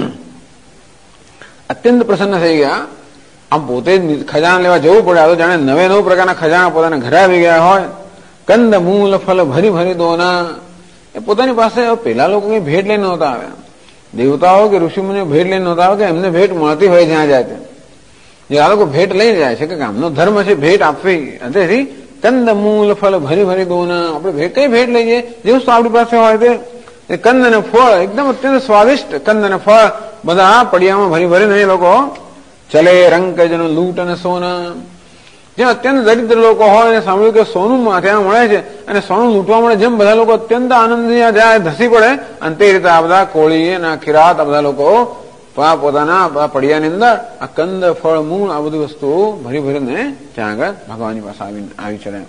[SPEAKER 1] અત્યંત પ્રસન્ન થઈ ગયા. આમ પોતે જ ખજાના લેવા જવું પડે, તો જાણે નવે નવ પ્રકારના ખજાના પોતાના ઘરે આવી ગયા હોય. કંદ મૂલ ફલ ભરી ભરી દોના, એ પોતાની પાસે પેલા લોકો કઈ ભેટ લઈને નહોતા આવ્યા. દેવતાઓ કે ઋષિમુનિઓ ભેટ લઈને નહોતા આવ્યા કે એમને ભેટ મળતી હોય જ્યાં જાય ત્યાં. જે આ લોકો ભેટ લઈને જાય છે કે ગામનો ધર્મ છે ભેટ આપવી. તેથી કંદ મૂળ ફળ ભરી ભરી ગૌના, આપણે ભેટ કઈ ભેટ લઈ જઈએ જે વસ્તુ આપણી પાસે હોય તે કંદ અને ફળ એકદમ અત્યંત સ્વાદિષ્ટ કંદ અને ફળ બધા પડિયામાં ભરી ભરીને એ લોકો ચલે. રંકજનો લૂંટ અને સોના, જે અત્યંત દરિદ્ર લોકો હોય અને સાંભળ્યું કે સોનું ત્યાં મળે છે અને સોનું લૂંટવા મળે, જેમ બધા લોકો અત્યંત આનંદી જાય ધસી પડે, અને તે રીતે આ બધા કોળી અને કિરાત આ બધા લોકો પોતાના પડિયાની અંદર આ કંદ ફળ મૂળ આ બધી વસ્તુઓ ભરી ભરીને ત્યાં આગળ ભગવાનની પાસે આવી ચડે,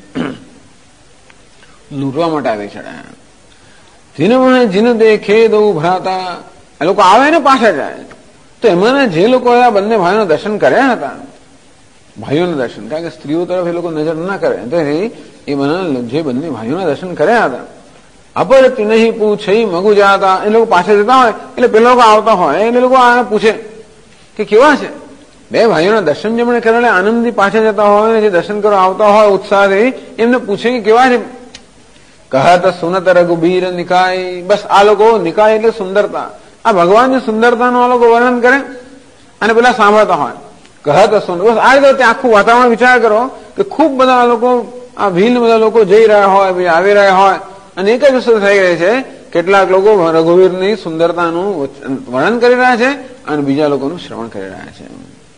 [SPEAKER 1] લૂંટવા માટે આવી ચડે. જીન દેખે દઉ ભરાતા, એ લોકો આવે ને પાછા જાય. તો એમાંના જે લોકો આ બંને ભાઈઓના દર્શન કર્યા હતા, ભાઈઓના દર્શન, કારણ કે સ્ત્રીઓ તરફ એ લોકો નજર ના કરે, તેથી એ જે બંને ભાઈઓના દર્શન કર્યા હતા, અપરતી નહીં પૂછે મગુ જાતા, એ લોકો પાછળ જતા હોય એટલે પેલા લોકો આવતા હોય એટલે લોકો આ પૂછે કે કેવા છે. બે ભાઈઓના દર્શન જેમણે કરેલા આનંદથી પાછળ જતા હોય, જે દર્શન કરવા આવતા હોય ઉત્સાહથી, એમને પૂછે કે કેવા છે. કહત સુનત રઘુબીર નિકાય, બસ આ લોકો નિકાય એટલે સુંદરતા, આ ભગવાનની સુંદરતાનું આ લોકો વર્ણન કરે અને પેલા સાંભળતા હોય. કહત સુંદર, બસ આ રીતે આખું વાતાવરણ વિચાર કરો કે ખૂબ બધા લોકો આ ભીલ બધા લોકો જઈ રહ્યા હોય, આવી રહ્યા હોય, અને એક જ વસ્તુ થઈ રહી છે, કેટલાક લોકો રઘુવીરની સુંદરતાનું વર્ણન કરી રહ્યા છે અને બીજા લોકોનું શ્રવણ કરી રહ્યા છે.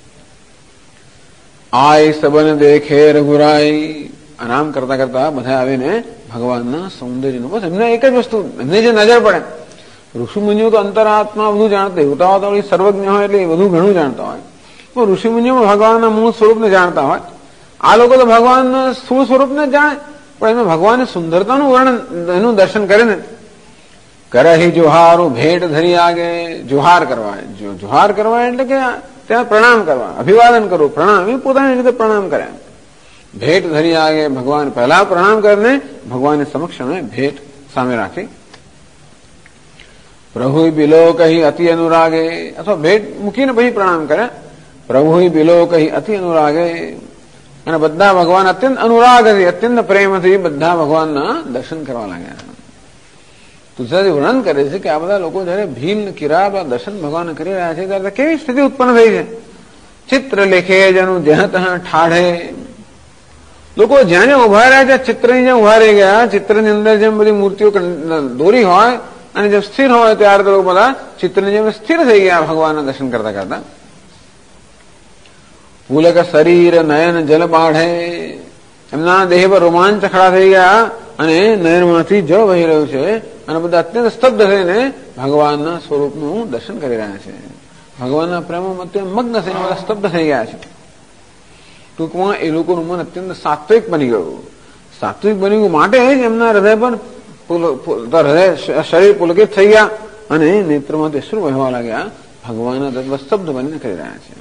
[SPEAKER 1] આય સબન દેખે રઘુરાય, આરામ કરતા કરતા બધા આવીને ભગવાનના સૌંદર્યનું, બસ એમને એક જ વસ્તુ, એમને જે નજર પડે. ઋષિમુનિઓ તો અંતરાત્મા બધું જાણતા, ઉતાવળ તો સર્વજ્ઞ હોય એટલે બધું ઘણું જાણતા હોય, પણ ઋષિમુનિઓ ભગવાનના મૂળ સ્વરૂપને જાણતા હોય. આ લોકો તો ભગવાનના સ્થૂળ સ્વરૂપને જાણે, પણ એમાં ભગવાનની સુંદરતાનું વર્ણન, એનું દર્શન કરે ને. કરહી જોહારો ભેટ ધરી આગે, જોહાર કરવા, જોહાર કરવા એટલે કે ત્યાં પ્રણામ કરવા, અભિવાદન કરવું, પ્રણામ એ પોતાની રીતે પ્રણામ કર્યા. ભેટ ધરી આગે, ભગવાન પહેલા પ્રણામ કરીને ભગવાનની સમક્ષ ભેટ સામે રાખી. પ્રભુ બિલો કહી અતિ અનુરાગે, અથવા ભેટ મૂકીને પછી પ્રણામ કરે. પ્રભુ બિલો કહી અતિ અનુરાગે, અને બધા ભગવાન અત્યંત અનુરાગથી, અત્યંત પ્રેમથી બધા ભગવાનના દર્શન કરવા લાગ્યા. તુલસીદાસ વર્ણન કરે છે કે આ બધા લોકો જયારે ભીલ કિરાત દર્શન ભગવાન કરી રહ્યા છે ત્યારે કેવી સ્થિતિ ઉત્પન્ન થઈ છે. ચિત્ર લેખે જનું જહ તહ ઠાઢે, લોકો જ્યાં જ્યાં ઉભા રહ્યા છે ચિત્રની જેમ ઉભા રહી ગયા. ચિત્રની અંદર જેમ બધી મૂર્તિઓ દોરી હોય અને જેમ સ્થિર હોય ત્યારે તો બધા ચિત્રની જેમ સ્થિર થઈ ગયા ભગવાનના દર્શન કરતા કરતા. પુલક શરીર નયન જલ બાઢે, એમના દેહ પર રોમાંચ ખડા થઈ ગયા અને નયનમાંથી જળ વહી રહ્યું છે અને બધા અત્યંત સ્તબ્ધ થઈને ભગવાનના સ્વરૂપનું દર્શન કરી રહ્યા છે. ભગવાનના પ્રેમમાં અત્યંત મગ્ન થઈને બધા સ્તબ્ધ થઈ ગયા છે. ટૂંકમાં એ લોકોનું મન અત્યંત સાત્વિક બની ગયું. સાત્વિક બની ગયું માટે જ એમના હૃદય પર શરીર પુલકિત થઈ ગયા અને નેત્રમાંથી અશ્રુ વહેવા લાગ્યા. ભગવાનના તત્વ સ્તબ્ધ બનીને કરી રહ્યા છે.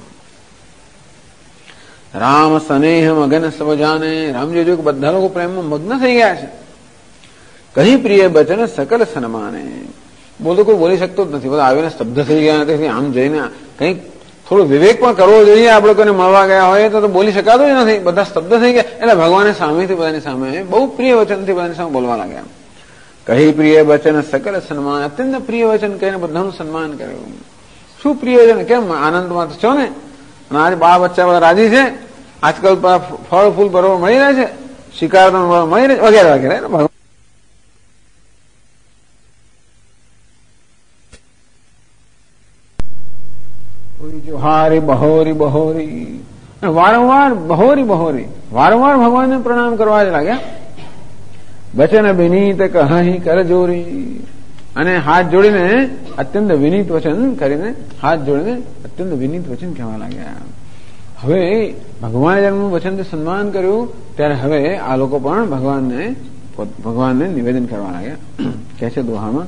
[SPEAKER 1] રામ સ્નેહ મગન સબ જાને, રામજી જો બધા લોકો પ્રેમમાં મગ્ન થઈ ગયા છે. કહી પ્રિય બચન સકલ સન્માને, બોલતો કોઈ બોલી શકતો જ નથી, બધા આવીને સ્તબ્ધ થઈ ગયા નથી. આમ જઈને કંઈક થોડો વિવેક પણ કરવો જોઈએ. આપણે કોઈને મળવા ગયા હોય તો બોલી શકાતું જ નથી, બધા સ્તબ્ધ થઈ ગયા. એટલે ભગવાને સામેથી બધાની સામે બહુ પ્રિય વચનથી બધાની સામે બોલવા લાગ્યા. કહી પ્રિય વચન સકલ સન્માન, અત્યંત પ્રિય વચન કહીને બધાનું સન્માન કર્યું. શું પ્રિય વચન, કેમ આનંદમાં છો ને, અને આજે બાળ બચ્ચા બધા રાજી છે. આજકાલ ફળ ફૂલ બરોબર મળી રહે છે, શિકાર મળી રહે વગેરે વગેરે. જોહારી બહોરી બહોરી, વારંવાર બહોરી બહોરી, વારંવાર ભગવાનને પ્રણામ કરવા જ લાગ્યા. વચન વિનીત કહી કર જોરી, અને હાથ જોડીને અત્યંત વિનીત વચન કરીને, હાથ જોડીને અત્યંત વિનીત વચન કહેવા લાગ્યા. હવે ભગવાને જેમનું વચનથી સન્માન કર્યું ત્યારે હવે આ લોકો પણ ભગવાનને નિવેદન કરવા લાગ્યા. કહે છે દોહામાં,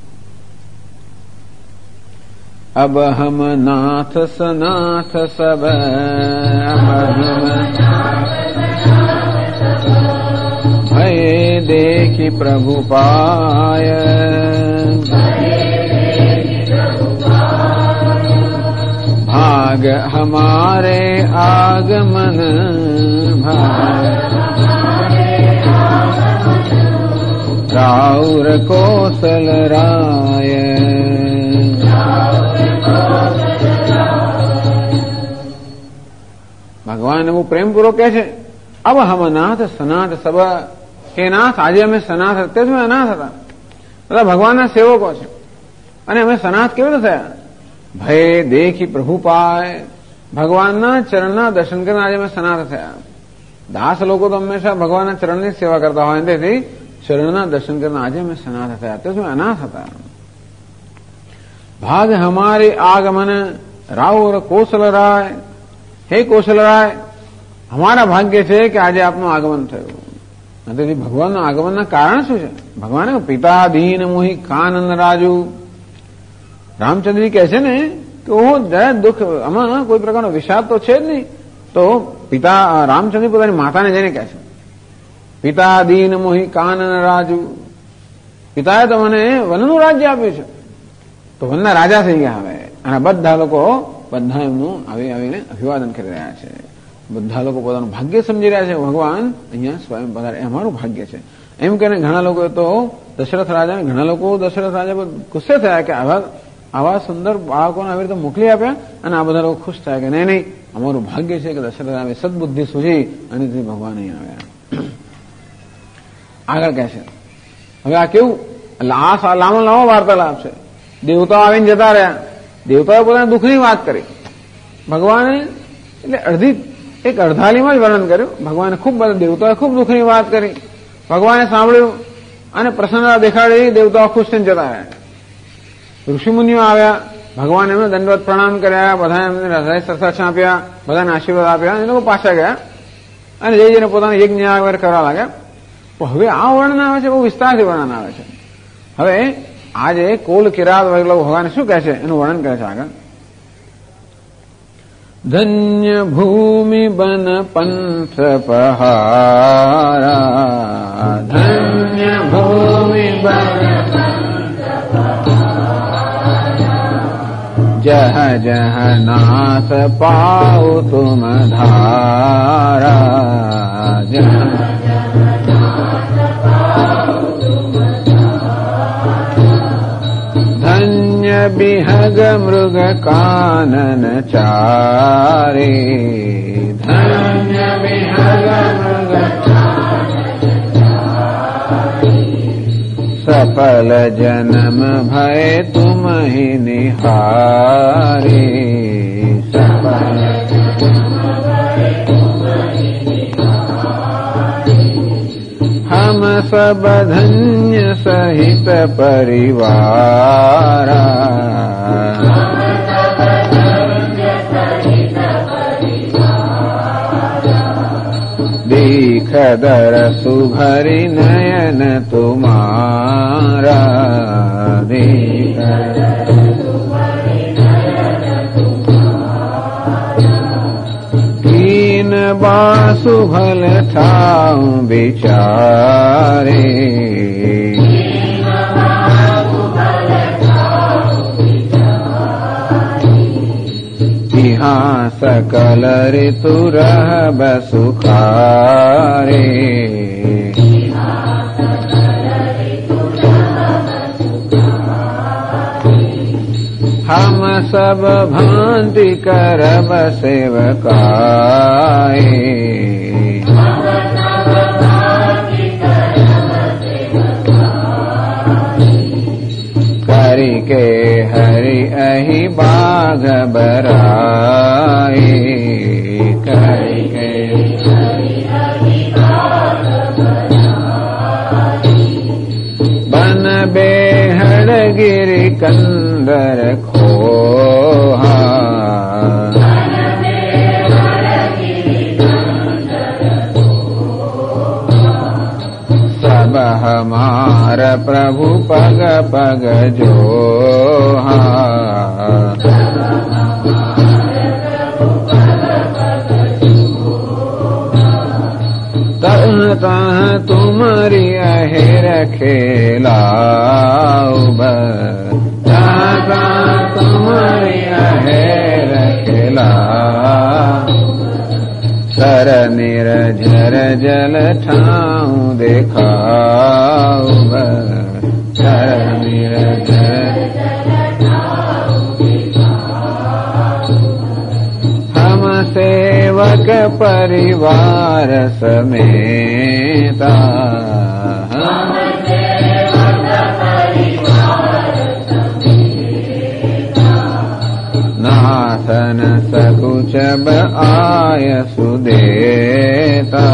[SPEAKER 1] અબ હમ નાથ સનાથ સબ ભય દેખી પ્રભુ પાય, भाग हमारे आगमन भाग, राउर कौशल राय, ભગવાન એવું પ્રેમપૂર્વક કહે છે, અબ હમ અનાથ સનાથ સબ, હે નાથ આજે અમે સનાથ, અત્યારે અમે અનાથ હતા, બધા ભગવાનના સેવકો છે અને અમે સનાથ કેવી રીતે થયા? ભય દેખી પ્રભુ પાય, ભગવાનના ચરણના દર્શન કરીને આજે અમે સનાથ થયા. દાસ લોકો તો હંમેશા ભગવાનના ચરણની સેવા કરતા હોય, તેથી ચરણના દર્શન કરીને આજે અમે સનાથ થયા, અત્યારે અમે અનાથ હતા. ભાગ હમારે આગમન રાઉર કૌશલરાય, હે કૌશલરાય, અમારા ભાગ્ય છે કે આજે આપનું આગમન થયું. તેથી ભગવાનના આગમનના કારણ શું છે? ભગવાન પિતા દીન મોહી કાનંદ રાજુ, રામચંદ્રજી કહે છે ને કે હું જરા દુઃખ, આમાં કોઈ પ્રકારનો વિષાદ તો છે જ નહીં. તો પિતા રામચંદ્ર પોતાની માતાને જઈને કહે છે, પિતા દીન મોહી કાનન રાજુ, પિતાએ તો મને વનનું રાજ્ય આપ્યું છે, તો વનના રાજા થઈ ગયા હવે. અને બધા લોકો બધા એમનું આવીને અભિવાદન કરી રહ્યા છે. બધા લોકો પોતાનું ભાગ્ય સમજી રહ્યા છે, ભગવાન અહીંયા સ્વયં પધારે, એ અમારું ભાગ્ય છે એમ કરીને ઘણા લોકો તો દશરથ રાજા, ઘણા લોકો દશરથ રાજા પર ગુસ્સે થયા કે આવા સુંદર બાળકોને આવી રીતે મોકલી આપ્યા, અને આ બધા લોકો ખુશ થયા કે નહીં નહીં, અમારું ભાગ્ય છે કે દશરથ આવે સદબુદ્ધિ સૂજી અને તે ભગવાન અહીં આવ્યા. આગળ કહે છે, હવે આ કેવું, એટલે આ લાંબો વાર્તાલાપ છે. દેવતાઓ આવીને જતા રહ્યા, દેવતાઓએ પોતાના દુઃખની વાત કરી, ભગવાને એટલે એક અડધાલીમાં જ વર્ણન કર્યું. ભગવાને ખૂબ બધા દેવતાઓએ ખૂબ દુઃખની વાત કરી, ભગવાને સાંભળ્યું અને પ્રસન્નતા દેખાડી, દેવતાઓ ખુશ થઈને જતા રહ્યા. ઋષિમુનિઓ આવ્યા, ભગવાન એમને દંડવત પ્રણામ કર્યા, બધા એમને હૃદય સરસા આપ્યા, બધાને આશીર્વાદ આપ્યા, એ લોકો પાછા ગયા અને જઈને પોતાના યજ્ઞ વગેરે કરવા લાગ્યા. તો હવે આ વર્ણન આવે છે, બહુ વિસ્તારથી વર્ણન આવે છે. હવે આજે કોલ કિરાત વગેરે ભગવાન શું કહે છે એનું વર્ણન કરે છે આગળ. ધન્ય ભૂમિ બન પંથ પહારા, ધન્ય ભૂમિ બન જહ જહ નાથ પાઉ તુમ ધારા, ધન્ય બિહગ મૃગ કાનન ચારે, ધન્ય બિહગ મૃગ સફલ જન્મ ભય તુમ હિ નિહારે, સફલ હમ સબ ધન્ય સહિત પરિવારા, દીખ દરસુ ભરી નયન તુમારા, દીખ कीन बासु भल ठाऊं बिचारे, यहाँ सकल ऋतु रहब सुखारे, हम सब भांति करब सेवकाए, करि के हरि अहि बाघ बराए, करि के बन बेहड़ गिरि कंदर खोहा, सब हमार प्रभु पग पग जोहा, तह तह तुम्हारी अहेर खेलाऊ, तह तह तुम्हारी अहेर खेला, सर निरझर जल ठाऊं देखाऊ, सर निरझर हम सेवा
[SPEAKER 2] सेवक परिवार समेता नाथन सकुचब आय सुदेता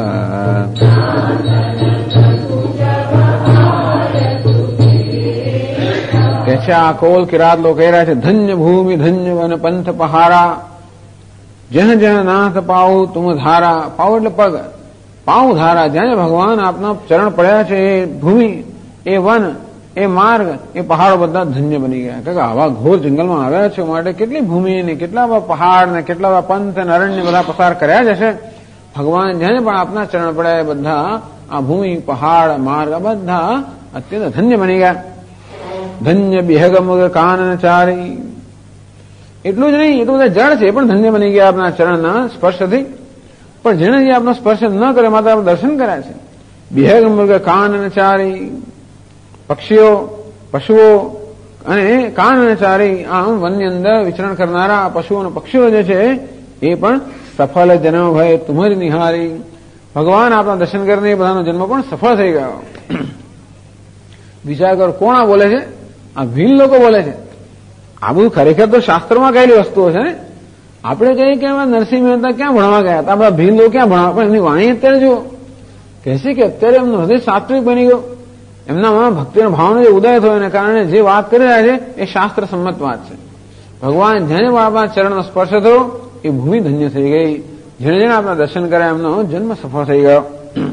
[SPEAKER 2] કે છે આ કોલ કિરાત લોકો કહી રહ્યા છે ધન્ય ભૂમિ ધન્ય વન પંથ પહારા જહ જહ નાથ પાઉ તુમ ધારા પાઉ એટલે પગ પાઉ ધારા જ્યાં ભગવાન આપના ચરણ પડ્યા છે એ ભૂમિ એ વન એ માર્ગ એ પહાડો બધા ધન્ય બની ગયા કે આવા ઘોર જંગલમાં આવ્યા છે માટે કેટલી ભૂમિ ને કેટલા પહાડ ને કેટલા પંથ અને અરણ્ય બધા પસાર કર્યા જ હશે ભગવાન જેને પણ આપના ચરણ પડ્યા એ બધા આ ભૂમિ પહાડ માર્ગ બધા અત્યંત ધન્ય બની ગયા ધન્ય બિહગમગ કાનનચારી એટલું જ નહીં એટલું બધા જળ છે એ પણ ધન્ય બની ગયા આપના ચરણના સ્પર્શથી પણ જેને જે આપનો સ્પર્શ ન કરે માત્ર આપણે દર્શન કર્યા છે બિહગમગ કાનનચારી પક્ષીઓ પશુઓ અને કાનનચારી આમ વનની અંદર વિચરણ કરનારા પશુઓ અને પક્ષીઓ જે છે એ પણ સફળ જન્મ ભય તુમરી નિહારી ભગવાન આપના દર્શન કરીને બધાનો જન્મ પણ સફળ થઈ ગયો વિચાર કરો કોણ આ બોલે છે આ ભીલ લોકો બોલે છે આ બધું ખરેખર તો શાસ્ત્રમાં કહેલી વસ્તુઓ છે ને આપણે કહીએ કે નરસિંહ મહેતા ક્યાં ભણવા ગયા હતા આપણા ભીલ લોકો ક્યાં ભણવા પણ એમની વાણી અત્યારે જુઓ કહેશે કે અત્યારે એમનું હૃદય સાત્વિક બની ગયું એમનામાં ભક્તિનો ભાવનો જે ઉદય થયો એને કારણે જે વાત કરી રહ્યા છે એ શાસ્ત્ર સંમત વાત છે ભગવાન જેને આપણા ચરણનો સ્પર્શ થયો એ ભૂમિ ધન્ય થઈ ગઈ જેને જેને આપણા દર્શન કર્યા એમનો જન્મ સફળ થઈ ગયો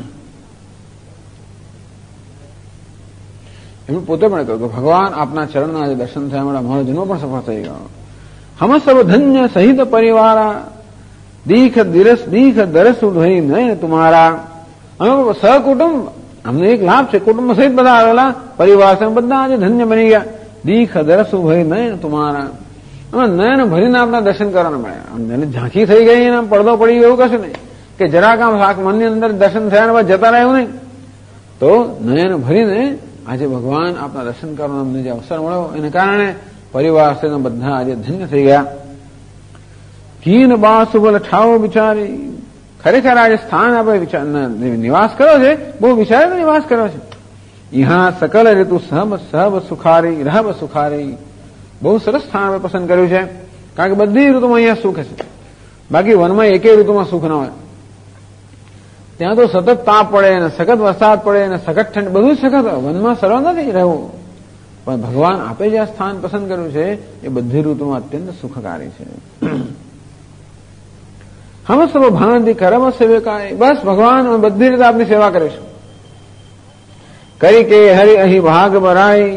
[SPEAKER 2] એમણે પોતે પણ કહ્યું કે ભગવાન આપના ચરણના જે દર્શન થયા મળે મારો જન્મ પણ સફળ થઈ ગયો હમ સબ ધન્ય સહિત પરિવારા દીખ દરસ ઉધઈ નયન તુમારા અમે સહકુટુંબ અમને એક લાભ છે કુટુંબ સહિત બધા આવેલા પરિવાર છે બધા આજે ધન્ય બની ગયા દીખ દરસ ઉભય નયન તુમારા અમે નયન ભરીને આપના દર્શન કરવાના મળ્યા અમને ઝાંખી થઈ ગઈ અને પડદો પડી ગયો એવું કશું નહીં કે જરાક આમ મનની અંદર દર્શન થયા બાદ જતા રહ્યા એવું નહીં તો નયન ભરીને આજે ભગવાન આપના દર્શન કરવાનો અમને જે અવસર મળ્યો એને કારણે પરિવાર સહિત બધા આજે ધન્ય થઈ ગયા કીન બાસુબલ ઠાવો બિચારી ખરેખર આજે સ્થાન આપણે નિવાસ કર્યો છે બહુ વિચારે નિવાસ કર્યો છે યહાં સકલ ઋતુ સહબ સુખારી રહબ સુખારી બહુ સરસ સ્થાન આપણે પસંદ કર્યું છે કારણ કે બધી ઋતુમાં અહીંયા સુખ છે બાકી વનમાં એકે ઋતુમાં સુખ ના હોય ત્યાં તો સતત તાપ પડે ને સખત વરસાદ પડે ને સખત ઠંડ બધું સખત હોય વનમાં સરળ નથી રહેવું પણ ભગવાન આપે જે આ સ્થાન પસંદ કર્યું છે એ બધી ઋતુમાં અત્યંત સુખકારી છે હમ સબ ભાનંદી કરમ સેવકાય બસ ભગવાન બધી રીતે આપની સેવા કરીશું કરી કે હરિ અહીં ભાગ બરાય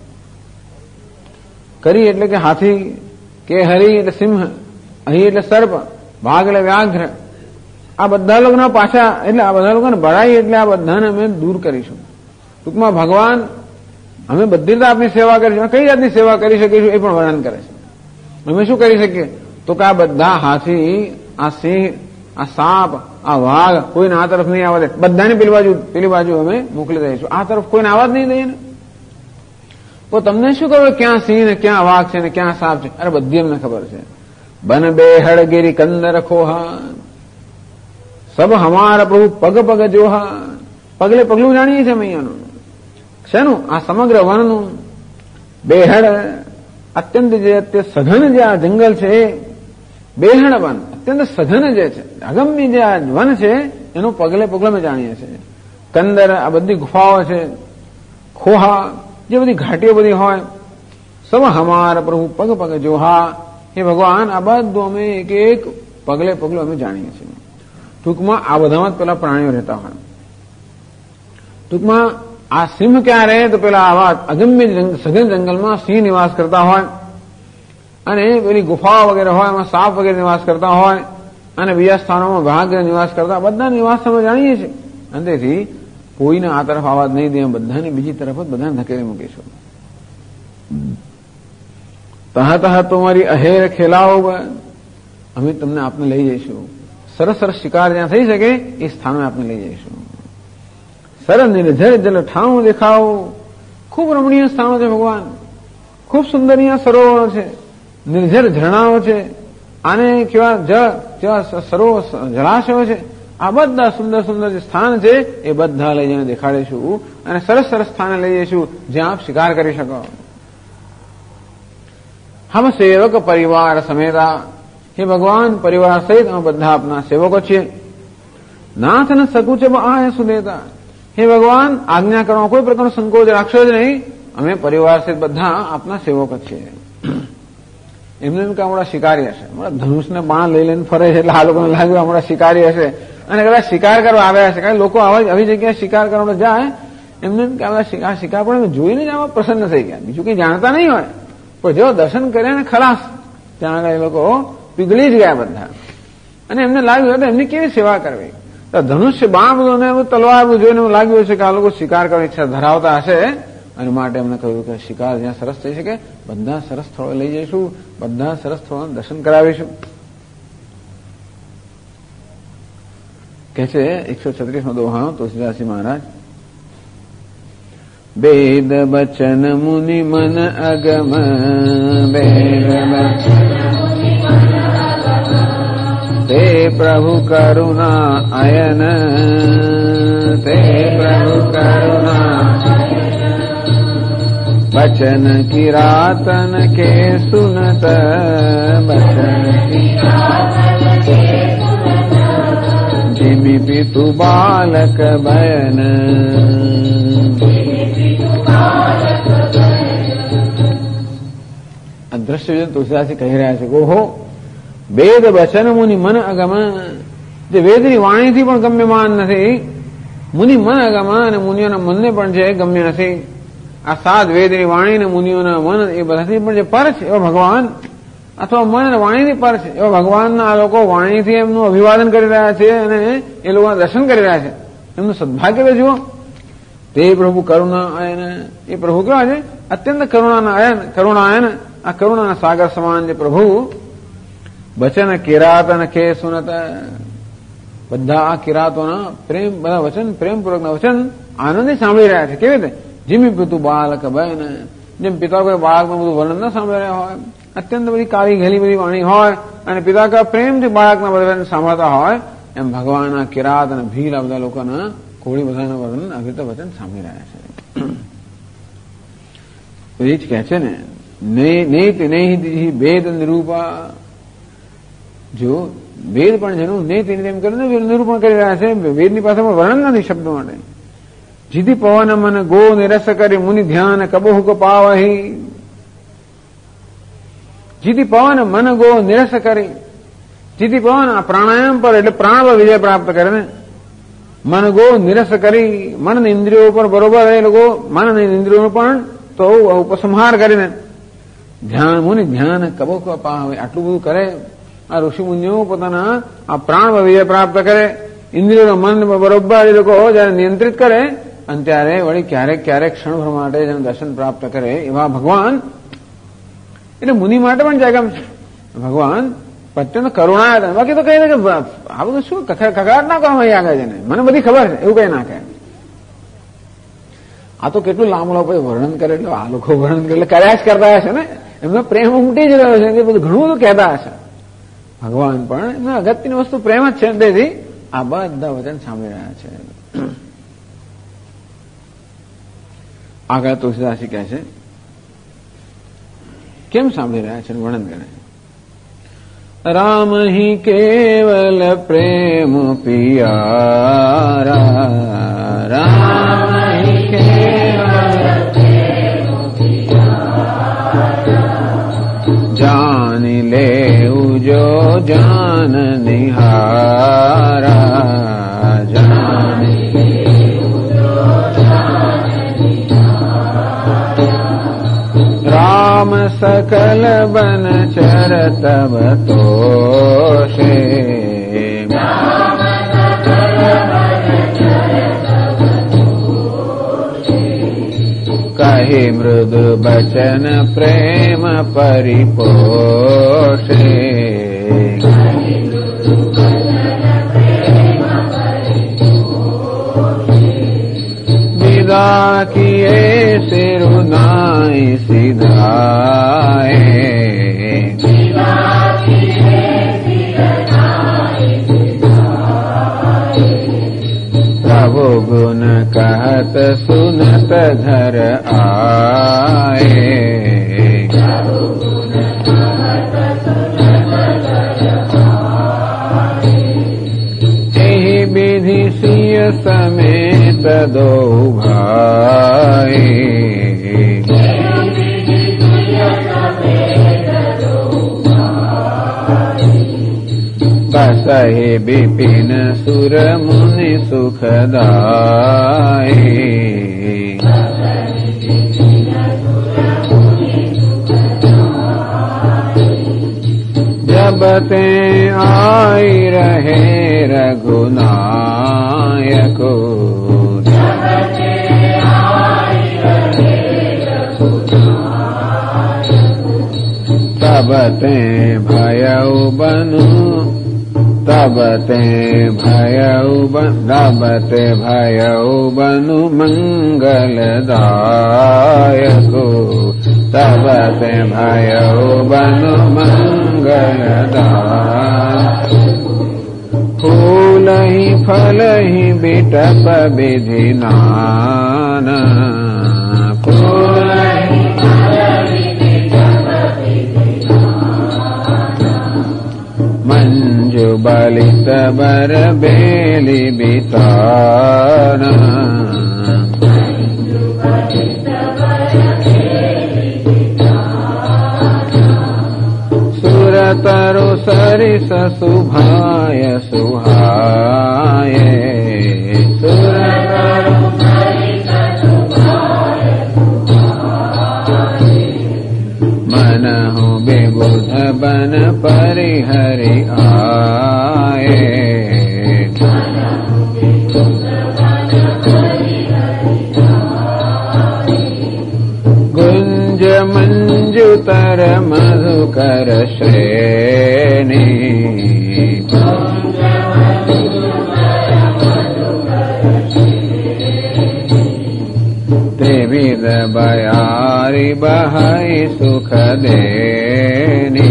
[SPEAKER 2] કરી એટલે કે હાથી કે હરિ એટલે સિંહ અહીં એટલે સર્પ ભાગ એટલે વ્યાઘ્ર આ બધા લોકોના પાછા એટલે આ બધા લોકોને બરાય એટલે આ બધાને અમે દૂર કરીશું ટૂંકમાં ભગવાન અમે બધી રીતે આપની સેવા કરીશું કઈ જાતની સેવા કરી શકીશું એ પણ વર્ણન કરે છે અમે શું કરી શકીએ તો કે આ બધા હાથી આ સિંહ આ સાપ આ વાઘ કોઈને આ તરફ નહીં આવવા દે બધાને પેલી બાજુ અમે મોકલી દઈશું આ તરફ કોઈને આવવા જ નહીં દઈએ ને તો તમને શું ખબર ક્યાં સિંહ ને ક્યાં વાઘ છે ને ક્યાં સાપ છે અરે બધી અમને ખબર છે બન બેહડ ગીરી કંદર ખોહા સબ હમારા પ્રભુ પગ પગ જોહા પગલે પગલું જાણીએ છીએ અમે અહીંયાનું શેનું આ સમગ્ર વનનું બેહડ અત્યંત જે સઘન જે આ જંગલ છે બેહડ વન અત્યંત સઘન જે છે અગમ્ય જે આ વન છે એનું પગલે પગલે અમે જાણીએ છીએ કંદર આ બધી ગુફાઓ છે ખોહા જે બધી ઘાટીઓ બધી હોય સબ હમાર પ્રભુ પગ પગ જોહા હે ભગવાન આ બધું અમે એક એક પગલે પગલું અમે જાણીએ છીએ ટૂંકમાં આ બધામાં જ પેલા પ્રાણીઓ રહેતા હોય ટૂંકમાં આ સિંહ ક્યાં રહે તો પેલા આવા અગમ્ય સઘન જંગલમાં સિંહ નિવાસ કરતા હોય અને પેલી ગુફાઓ વગેરે હોય એમાં સાપ વગેરે નિવાસ કરતા હોય અને બીજા સ્થાનોમાં વાઘ નિવાસ કરતા બધા નિવાસ અમે જાણીએ છીએ અને તેથી કોઈને આ તરફ આવાજ નહીં દે બધાને બીજી તરફ જ બધાને ધકેલી મૂકીશું તહ તહ તમારી અહેર ખેલાઓ અમે તમને આપને લઈ જઈશું સરસ સરસ શિકાર જ્યાં થઈ શકે એ સ્થાનો આપને લઈ જઈશું સરસ નિર્જર જલ ઠાઉ દેખાવ ખૂબ રમણીય સ્થાનો છે ભગવાન ખૂબ સુંદર અહીંયા સરોવરો છે નિર્જર ઝરણાઓ છે
[SPEAKER 1] આને કેવા જળ, કેવા સરોવર જળાશયો છે, આ બધા સુંદર સુંદર જે સ્થાન છે એ બધા લઈ જઈને દેખાડીશું અને સરસ સરસ સ્થાને લઈ જઈશું જ્યાં આપ શિકાર કરી શકો. હમ સેવક પરિવાર સમેતા, હે ભગવાન, પરિવાર સહિત અમે બધા આપના સેવકો છીએ. નાથ ન સકુચ આ સુદેતા, હે ભગવાન, આજ્ઞા કરવામાં કોઈ પ્રકારનો સંકોચ રાખશો જ નહીં. અમે પરિવાર સહિત બધા આપના સેવકો છીએ. એમને એમ કે હમણાં શિકારી હશે, હમણાં ધનુષને બાણ લઈ લઈને ફરે છે એટલે આ લોકોને લાગ્યું હમણાં શિકારી હશે અને કદાચ શિકાર કરવા આવ્યા હશે. કારણ લોકો આવી જગ્યાએ શિકાર કરવા જાય એમને એમ કે આ શિકાર પણ જોઈને જ આમાં પ્રસન્ન થઈ ગયા, બીજું કંઈ જાણતા નહીં હોય. પણ જેવો દર્શન કર્યા ને ખલાસ, ત્યાં આગળ એ લોકો પીગળી જ ગયા બધા અને એમને લાગ્યું હતું એમની કેવી સેવા કરવી. તો ધનુષ્ય બાણ બધું અને તલવાર બધું જોઈને એવું લાગ્યું છે કે આ લોકો શિકાર કરવાની ઈચ્છા ધરાવતા હશે અને માટે એમને કહ્યું કે શિકાર જ્યાં સરસ થઈ શકે બધા સરસ સ્થળો લઈ જઈશું, બધા સરસ સ્થળોના દર્શન કરાવીશું. કે છે 136મો દોહા તુલસીદાસજી મહારાજ, વેદ બચન મુનિ મન અગમ, વેદ તે પ્રભુ કરુણા અયન, તે પ્રભુ કરુણા बचन किरातन के सुनत, बचन जिमि पितु बालक बयन. અદ્રશ્ય તુલસીદાસજી કહી રહ્યા છે, ઓહો, વેદ વચન મુનિ મન અગમ, જે વેદની વાણીથી પણ ગમ્યમાન નથી, મુનિ મન અગમ, અને મુનિઓના મનને પણ જે ગમ્ય નથી. આ સાત વેદની વાણી ને મુનિઓના મન એ બધાથી પણ જે પર છે એવા ભગવાન, અથવા મન અને વાણીથી પર છે એવા ભગવાનના આ લોકો વાણીથી એમનું અભિવાદન કરી રહ્યા છે અને એ લોકોના દર્શન કરી રહ્યા છે. એમનું સદભાગ્ય તો જુઓ. તે પ્રભુ કરુણા આયન, એ પ્રભુ કેવા છે? અત્યંત કરુણાના આયન, કરુણા આયન, આ કરુણાના સાગર સમાન જે પ્રભુ. વચન કિરાત અને કે સુનત, બધા આ કિરાતોના પ્રેમ, બધા વચન પ્રેમપૂર્વકના વચન આનંદથી સાંભળી રહ્યા છે. કેવી રીતે? જીમી પિતુ બાલક બહેન, જેમ પિતા કોઈ બાળકનું બધું વર્ણન ન સાંભળી રહ્યા હોય, અત્યંત બધી કાળી ઘેલી બધી વાણી હોય અને પિતા કા પ્રેમથી બાળકના બધા સાંભળતા હોય, એમ ભગવાનના કિરાત અને ભીલ આ બધા લોકોના કોળી બધાના વર્ણન આવી રીતે વચન સાંભળી રહ્યા છે. એ જ કહે છે ને, નેતિ નૈહિ ભેદ નિરૂપા, જો વેદ પણ જેનું નેતિ એમ કરીને નિરૂપણ કરી રહ્યા છે. વેદની પાસે પણ વર્ણન નથી શબ્દો માટે. જીતિ પવન મન ગો નિરસ કરી મુનિ ધ્યાન કબહુ પાવહી, જીતિ પવન મન ગો નિરસ કરી, જીતિ પવન આ પ્રાણાયામ પર એટલે પ્રાણ પર વિજય પ્રાપ્ત કરે ને. મન ગો નિરસ કરી, મન ઇન્દ્રિયો પર બરોબર એ લોકો મન ઇન્દ્રિયો પણ તો ઉપસંહાર કરીને ધ્યાન મુનિ ધ્યાન કબહુ પાવે, આટલું બધું કરે આ ઋષિ મુનિઓ પોતાના આ પ્રાણ પર વિજય પ્રાપ્ત કરે, ઇન્દ્રિયો મન બરોબર એ લોકો જયારે નિયંત્રિત કરે અને ત્યારે વળી ક્યારેક ક્યારેક ક્ષણભર માટે જેને દર્શન પ્રાપ્ત કરે એવા ભગવાન, એટલે મુનિ માટે પણ જાગમ છે ભગવાન પ્રત્યે કરુણા હતા. બાકી તો કઈ કે આ બધું શું કકડાટ ના કરવામાં આગળ છે ને, મને બધી ખબર છે એવું કઈ ના કહે. આ તો કેટલું લાંબુ વર્ણન કરે, એટલે આ લોકો વર્ણન કરે એટલે કર્યા જ કરતા હશે ને, એમનો પ્રેમ ઉમટી જ રહ્યો છે, એ બધું ઘણું બધું કહેતા હશે. ભગવાન પણ એમના અગત્યની વસ્તુ પ્રેમ જ છે, તેથી આ બધા વચન સાંભળી રહ્યા છે. આગળ તુલસીદાસજી કહે છે કેમ સાંભળી રહ્યા છે, વર્ણન કરે. રામ હિ કેવલ પ્રેમ પિયારા, રામ હિ કેવલ પ્રેમ પિયારા, જાની લેઉ જો જાન નિહારા, જાની राम सकल बन चर तब तोषे, कहि मृदु बचन प्रेम परिपोषे, विदा किए सिरुनाई सिधाए, विदा किए
[SPEAKER 2] कहो गुण कहत सुनत घर आए। एहि विधि सिय समेत दो भाई। बसहि विपिन सुर मुनि सुखदाई। जब ते आई रहे रघुनायक। तब ते भयउ बनु तब ते भयउ बनु मंगलदायक। तब ते भयउ बनु मंगलदायक। फूलहि फलहि बिटप विधि नाना। फूलहि मंजु बलित बर बेली बिताना। सुरतरु सरिस सुभाय सुहाय। सुरतरु मनहु विबुध बन परिहरि आए। गुंज मंजुतर मधुकर श्रेणी। त्रिविध बयारी बहाई सुख देनी।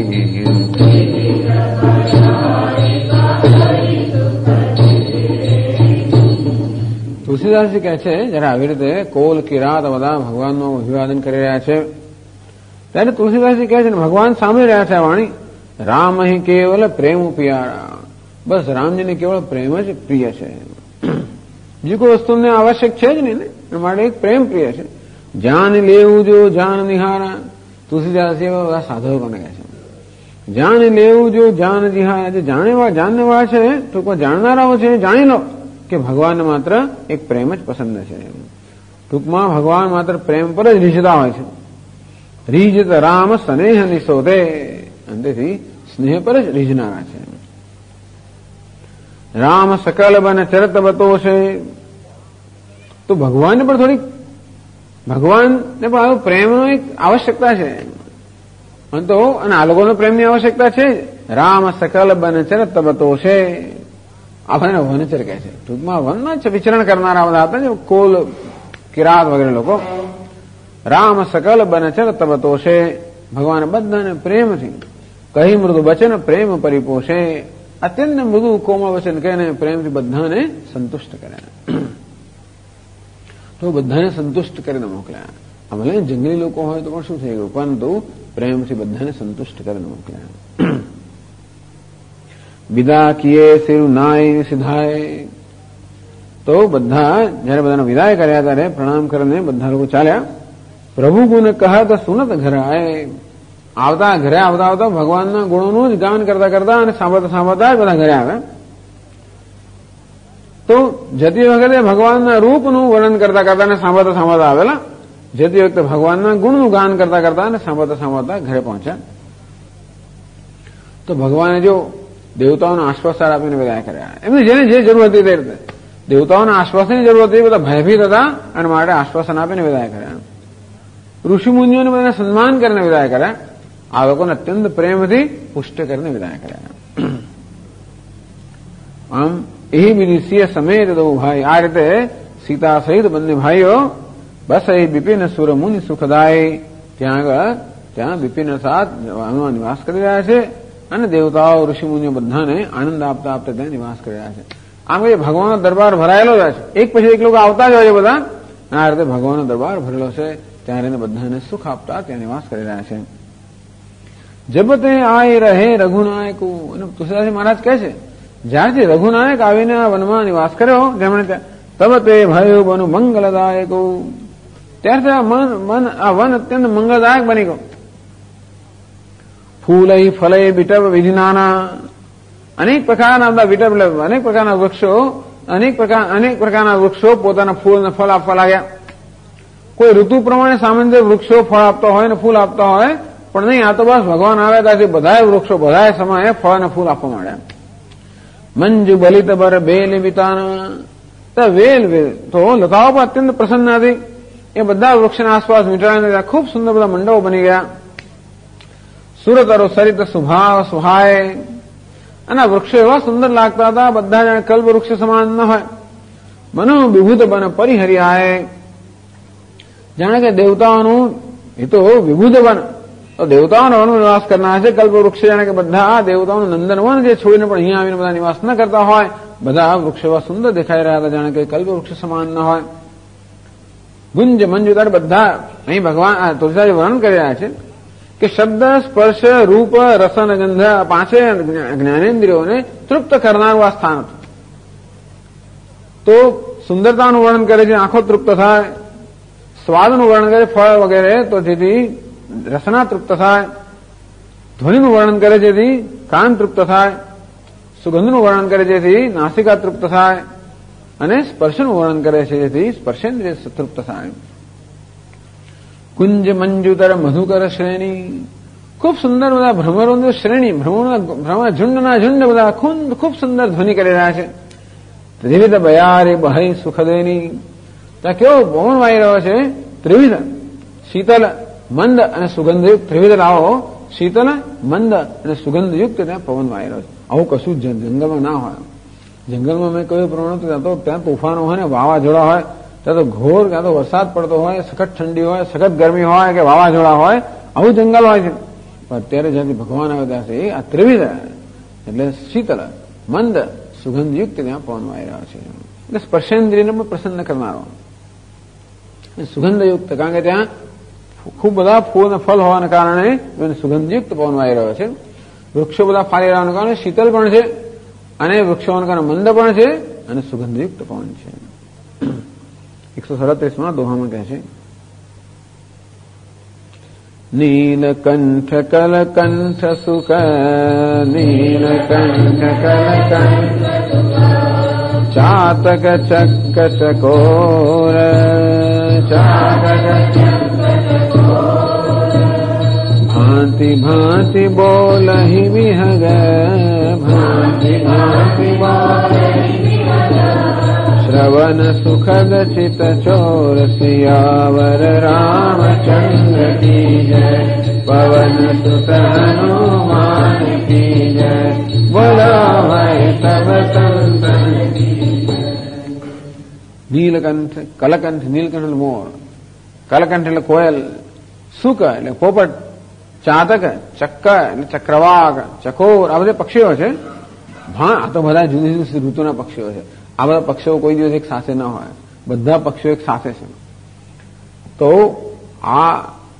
[SPEAKER 2] તુલસીદાસજી કહે છે જયારે આવી રીતે કોલ કિરાત બધા ભગવાનનું અભિવાદન કરી રહ્યા છે ત્યારે તુલસીદાસજી કહે છે ભગવાન સાંભળી રહ્યા છે આ વાણી। રામ અહીં કેવલ પ્રેમ પિયારા। બસ રામજીને કેવળ પ્રેમ જ પ્રિય છે, બીજી કોઈ વસ્તુને આવશ્યક છે જ નહીં ને, એના માટે એક પ્રેમ પ્રિય છે। જાન લેવું જો જાન નિહારા। તુલસીદાસજી એવા બધા સાધકોને કહે છે જાન લેવું જો જાન નિહારા। જે જાણનેવાળા છે ટૂંકમાં જાણનારાઓ છે જાણી લો કે ભગવાનને માત્ર એક પ્રેમ જ પસંદ છે। ટૂંકમાં ભગવાન માત્ર પ્રેમ પર જ રીઝતા હોય છે। રીઝત રામ સ્નેહ નિશોધે, અંતેથી સ્નેહ પર જ રીઝનારા છે। રામ સકલ બન ચરત બતો છે, તો ભગવાનને પણ થોડીક ભગવાનને પણ આવું પ્રેમનો એક આવશ્યકતા છે। તો અને આ લોકોનો પ્રેમની આવશ્યકતા છે। રામ સકલ બન ચરત બતો છે, આપણને વનચર કહે છે। ટૂંકમાં વનમાં જ વિચરણ કરનારા બધા હતા ને કોલ કિરાત વગેરે લોકો। રામ સકલ બન ચરત બતો છે, ભગવાન બધાને પ્રેમથી કહી મૃદુ વચન પ્રેમ પરિપોષે। અત્યંત મૃદુ કોમળ વચન કહીને પ્રેમથી બધાને સંતુષ્ટ કર્યા। તો બધાને સંતુષ્ટ કરીને મોકલ્યા। ભલે જંગલી લોકો હોય તો પણ શું થઈ ગયું, પરંતુ પ્રેમથી બધાને સંતુષ્ટ કરીને મોકલ્યા। વિદા કિએ સિર નાય સિધાય, તો બધા જયારે બધાને વિદાય કર્યા ત્યારે પ્રણામ કરીને બધા લોકો ચાલ્યા। પ્રભુ ગુણ કહત સુનત ઘર આય, આવતા ઘરે આવતા આવતા ભગવાનના ગુણોનું જ ગાન કરતા કરતા અને સાંભળતા સાંભળતા જ બધા ઘરે આવ્યા। તો જતી વખતે ભગવાનના રૂપનું વર્ણન કરતા કરતા અને સાંભળતા સાંભળતા આવેલા, જતી વખતે ભગવાનના ગુણનું ગાન કરતા કરતા અને સાંભળતા સાંભળતા ઘરે પહોંચ્યા। તો ભગવાને જો દેવતાઓને આશ્વાસન આપીને વિદાય કર્યા। એમને જેને જે જરૂર હતી તે રીતે દેવતાઓને આશ્વાસનની જરૂર હતી, બધા ભયભીત હતા અને માટે આશ્વાસન આપીને વિદાય કર્યા। ઋષિમુનિઓને બધાને સન્માન કરીને વિદાય કર્યા। આ લોકોને અત્યંત પ્રેમથી પુષ્ટ કરીને વિદાય કર્યા। આમ એ વિનિશ્ય સમેત દો ભાઈ, આ રીતે સીતા સહિત બંને ભાઈઓ બસ એ બિપિન સુર મુનિ સુખદાય ત્યાં બિપિન સાથ નિવાસ કરી રહ્યા છે અને દેવતાઓ ઋષિમુનિઓ બધાને આનંદ આપતા આપતા ત્યાં નિવાસ કરી રહ્યા છે।
[SPEAKER 1] આમ કે ભગવાનનો દરબાર ભરાયેલો જ છે, એક પછી એક લોકો આવતા જ હોય છે બધા, અને આ રીતે ભગવાનનો દરબાર ભરેલો છે, ત્યારે એને બધાને સુખ આપતા ત્યાં નિવાસ કરી રહ્યા છે. જબ તે આય રહે રઘુનાયક, અને તુલસીદાસજી મહારાજ કહે છે જ્યારથી રઘુનાયક આવીને આ વનમાં નિવાસ કર્યો જેમણે તબ તે ભયું બનુ મંગલદાયક, ત્યારથી આ વન અત્યંત મંગલદાયક બની ગયું. ફૂલય ફલય વિટપ વિધિનાના, અનેક પ્રકારના બધા વિટપ અનેક પ્રકારના વૃક્ષો અનેક પ્રકારના વૃક્ષો પોતાના ફૂલ અને ફળ આપવા લાગ્યા. કોઈ ઋતુ પ્રમાણે સામાન્ય વૃક્ષો ફળ આપતા હોય ને ફૂલ આપતા હોય, પણ નહીં, આ તો બસ ભગવાન આવ્યા ત્યાંથી બધા વૃક્ષો બધા સમયે ફળ અને ફૂલ આપવા માંડ્યા. મંજુ બલિત બર બેલ વિતાના, વેલ તો લતાઓ પર અત્યંત પ્રસન્ન હતી, એ બધા વૃક્ષના આસપાસ મીઠાઈને ખૂબ સુંદર બધા મંડપો બની ગયા. સુરતરો સરિત સુભાવ સુહાય, અને વૃક્ષો એવા સુંદર લાગતા હતા, બધા જાણે કલ્પ વૃક્ષ સમાન ન હોય. મનો વિભૂત બન પરિહર્યાય, જાણે કે દેવતાઓનું એ તો વિભૂત બન, તો દેવતાઓનો વન નિવાસ કરનાર છે. કલ્પ વૃક્ષ જાણે કે બધા દેવતાઓનું નંદનવન જે છોડીને પણ અહીંયા આવીને બધા નિવાસ ન કરતા હોય, બધા વૃક્ષો એવા સુંદર દેખાઈ રહ્યા હતા, જાણે કે કલ્પ વૃક્ષ સમાન ન હોય. ગુંજ મંજુ, ત્યારે બધા અહીં ભગવાન તુલસીદાસ વર્ણન કરી રહ્યા છે કે શબ્દ સ્પર્શ રૂપ રસ અને ગંધ પાંચે જ્ઞાનેન્દ્રિયોને તૃપ્ત કરનારું આ સ્થાન હતું. તો સુંદરતાનું વર્ણન કરે છે, આંખો તૃપ્ત થાય. સ્વાદનું વર્ણન કરે, ફળ વગેરે, તો જેથી રસના તૃપ્ત થાય. ધ્વનિનું વર્ણન કરે જેથી કાન તૃપ્ત થાય. સુગંધનું વર્ણન કરે જેથી નાસિકા તૃપ્ત થાય. અને સ્પર્શનું વર્ણન કરે છે જેથી સ્પર્શેન્દ્રિય તૃપ્ત થાય. કુંજ મંજુતર મધુકર શ્રેણી, ખૂબ સુંદર બધા ભ્રમરોની શ્રેણી, ભ્રમર ઝુંડના ઝુંડ બધા ખૂબ સુંદર ધ્વનિ કરી રહ્યા છે. ત્રિવિધ બયારે બહય સુખદેની, ત્યાં કેવો પવન વાઈ રહ્યો છે, ત્રિવિધ શીતલ મંદ અને સુગંધયુક્ત. ત્રિવિધ લાવો, શીતલ મંદ અને સુગંધયુક્ત ત્યાં પવન વાઈ રહ્યો છે. આવું કશું જંગલમાં ના હોય. જંગલમાં મેં કહ્યું પ્રમાણે ત્યાં તોફાનો હોય ને વાવાઝોડા હોય, ત્યાં તો ઘોર, ત્યાં તો વરસાદ પડતો હોય, સખત ઠંડી હોય, સખત ગરમી હોય કે વાવાઝોડા હોય, આવું જંગલ હોય છે. પણ અત્યારે જ્યાંથી ભગવાન આવે ત્યાંથી આ ત્રિવિધ એટલે શીતલ મંદ સુગંધયુક્ત ત્યાં પવન વાઈ રહ્યો છે. એટલે સ્પર્શેન્દ્રિયને પણ પ્રસન્ન કરનારો સુગંધયુક્ત, કારણ કે ત્યાં ખૂબ બધા ફૂલ અને ફળ હોવાને કારણે સુગંધયુક્ત પવન વાઈ રહ્યો છે. વૃક્ષો બધા ફાલી રહેવાને કારણે શીતલ પણ છે, અને વૃક્ષોને કારણે મંદ પણ છે, અને સુગંધયુક્ત પવન છે. 137માં દોહામાં કહે છે, નીલકંઠ કલકંઠ સુખ, નીલકંઠ કલકંઠ ચાતક ચક્ક ચકોર, ચાતક ભાંતિ ભાંતિ બોલહિ વિહગ, ભાંતિ ભાંતિ શ્રવણ સુખદ ચિત ચોર, સિયાવર રામચંદ્ર કી જય, પવન સુત હનુમાન કી જય, બોલો ભાઈ સબ સંતન. નીલકંઠ, કલકંઠ, નીલકંઠ મોર, કલકંઠ એટલે કોયલ, સુક એટલે પોપટ, ચાતક ચક્ક એટલે ચક્રવાક, ચકોર, આ બધા પક્ષીઓ છે. આ તો બધા જુદી જુદી ઋતુના પક્ષીઓ છે. આ બધા પક્ષીઓ કોઈ દિવસ એક સાથે ન હોય, બધા પક્ષીઓ એક સાથે છે. તો આ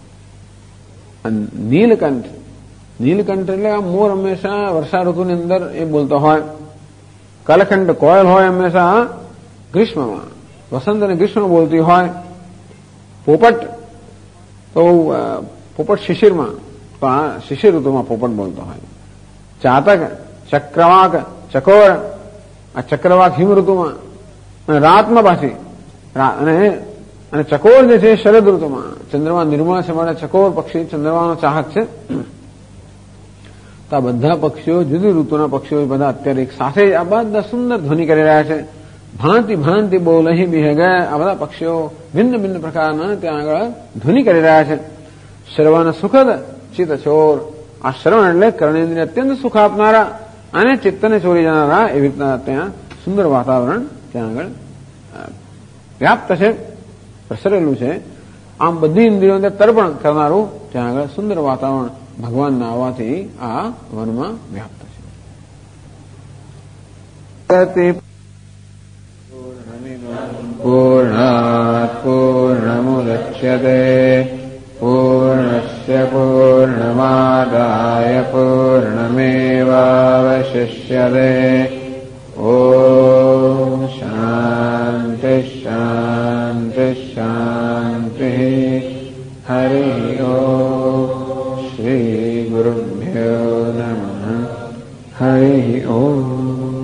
[SPEAKER 1] નીલકંઠ, નીલકંઠ એટલે આ મોર હંમેશા વર્ષા ઋતુની અંદર એ બોલતો હોય. કલકંઠ કોયલ હોય હંમેશા ગ્રીષ્મમાં, વસંત અને ગ્રીષ્મ બોલતી હોય. પોપટ તો પોપટ શિશિરમાં, તો આ શિશિર ઋતુમાં પોપટ બોલતો હોય. ચાતક, ચક્રવાક, ચકોર, આ ચક્રવાક હિમ ઋતુમાં, અને રાતમાં પાછી, અને ચકોર જે છે શરદ ઋતુમાં. ચંદ્રમા નિર્મળ છે માટે ચકોર પક્ષી ચંદ્રમાનો ચાહક છે. તો આ બધા પક્ષીઓ, જુદી ઋતુના પક્ષીઓ બધા અત્યારે એક સાથે આ બધા સુંદર ધ્વનિ કરી રહ્યા છે. ભાંતિ ભાંતિ બોલહિ વિહગ, આ બધા પક્ષીઓ ભિન્ન ભિન્ન પ્રકારના ત્યાં આગળ ધ્વનિ કરી રહ્યા છે. શ્રવણ સુખદ ચિત્ત ચોર, આ શ્રવણ એટલે કર્ણેન્દ્રિય અત્યંત સુખ આપનારા અને ચિત્તને ચોરી જનારા, એવી રીતના ત્યાં સુંદર વાતાવરણ ત્યાં આગળ વ્યાપ્ત છે, પ્રસરેલું છે. આમ બધી ઇન્દ્રિયોને તર્પણ કરનારું ત્યાં આગળ સુંદર વાતાવરણ ભગવાનના આવવાથી આ વનમાં વ્યાપ્ત છે.
[SPEAKER 2] पूर्णात् पूर्णमुदच्यते पूर्णस्य पूर्णमादाय पूर्णमेवावशिष्यते ॐ शान्तिः शान्तिः शान्तिः हरिः ॐ श्रीगुरुभ्यो नमः हरिः ॐ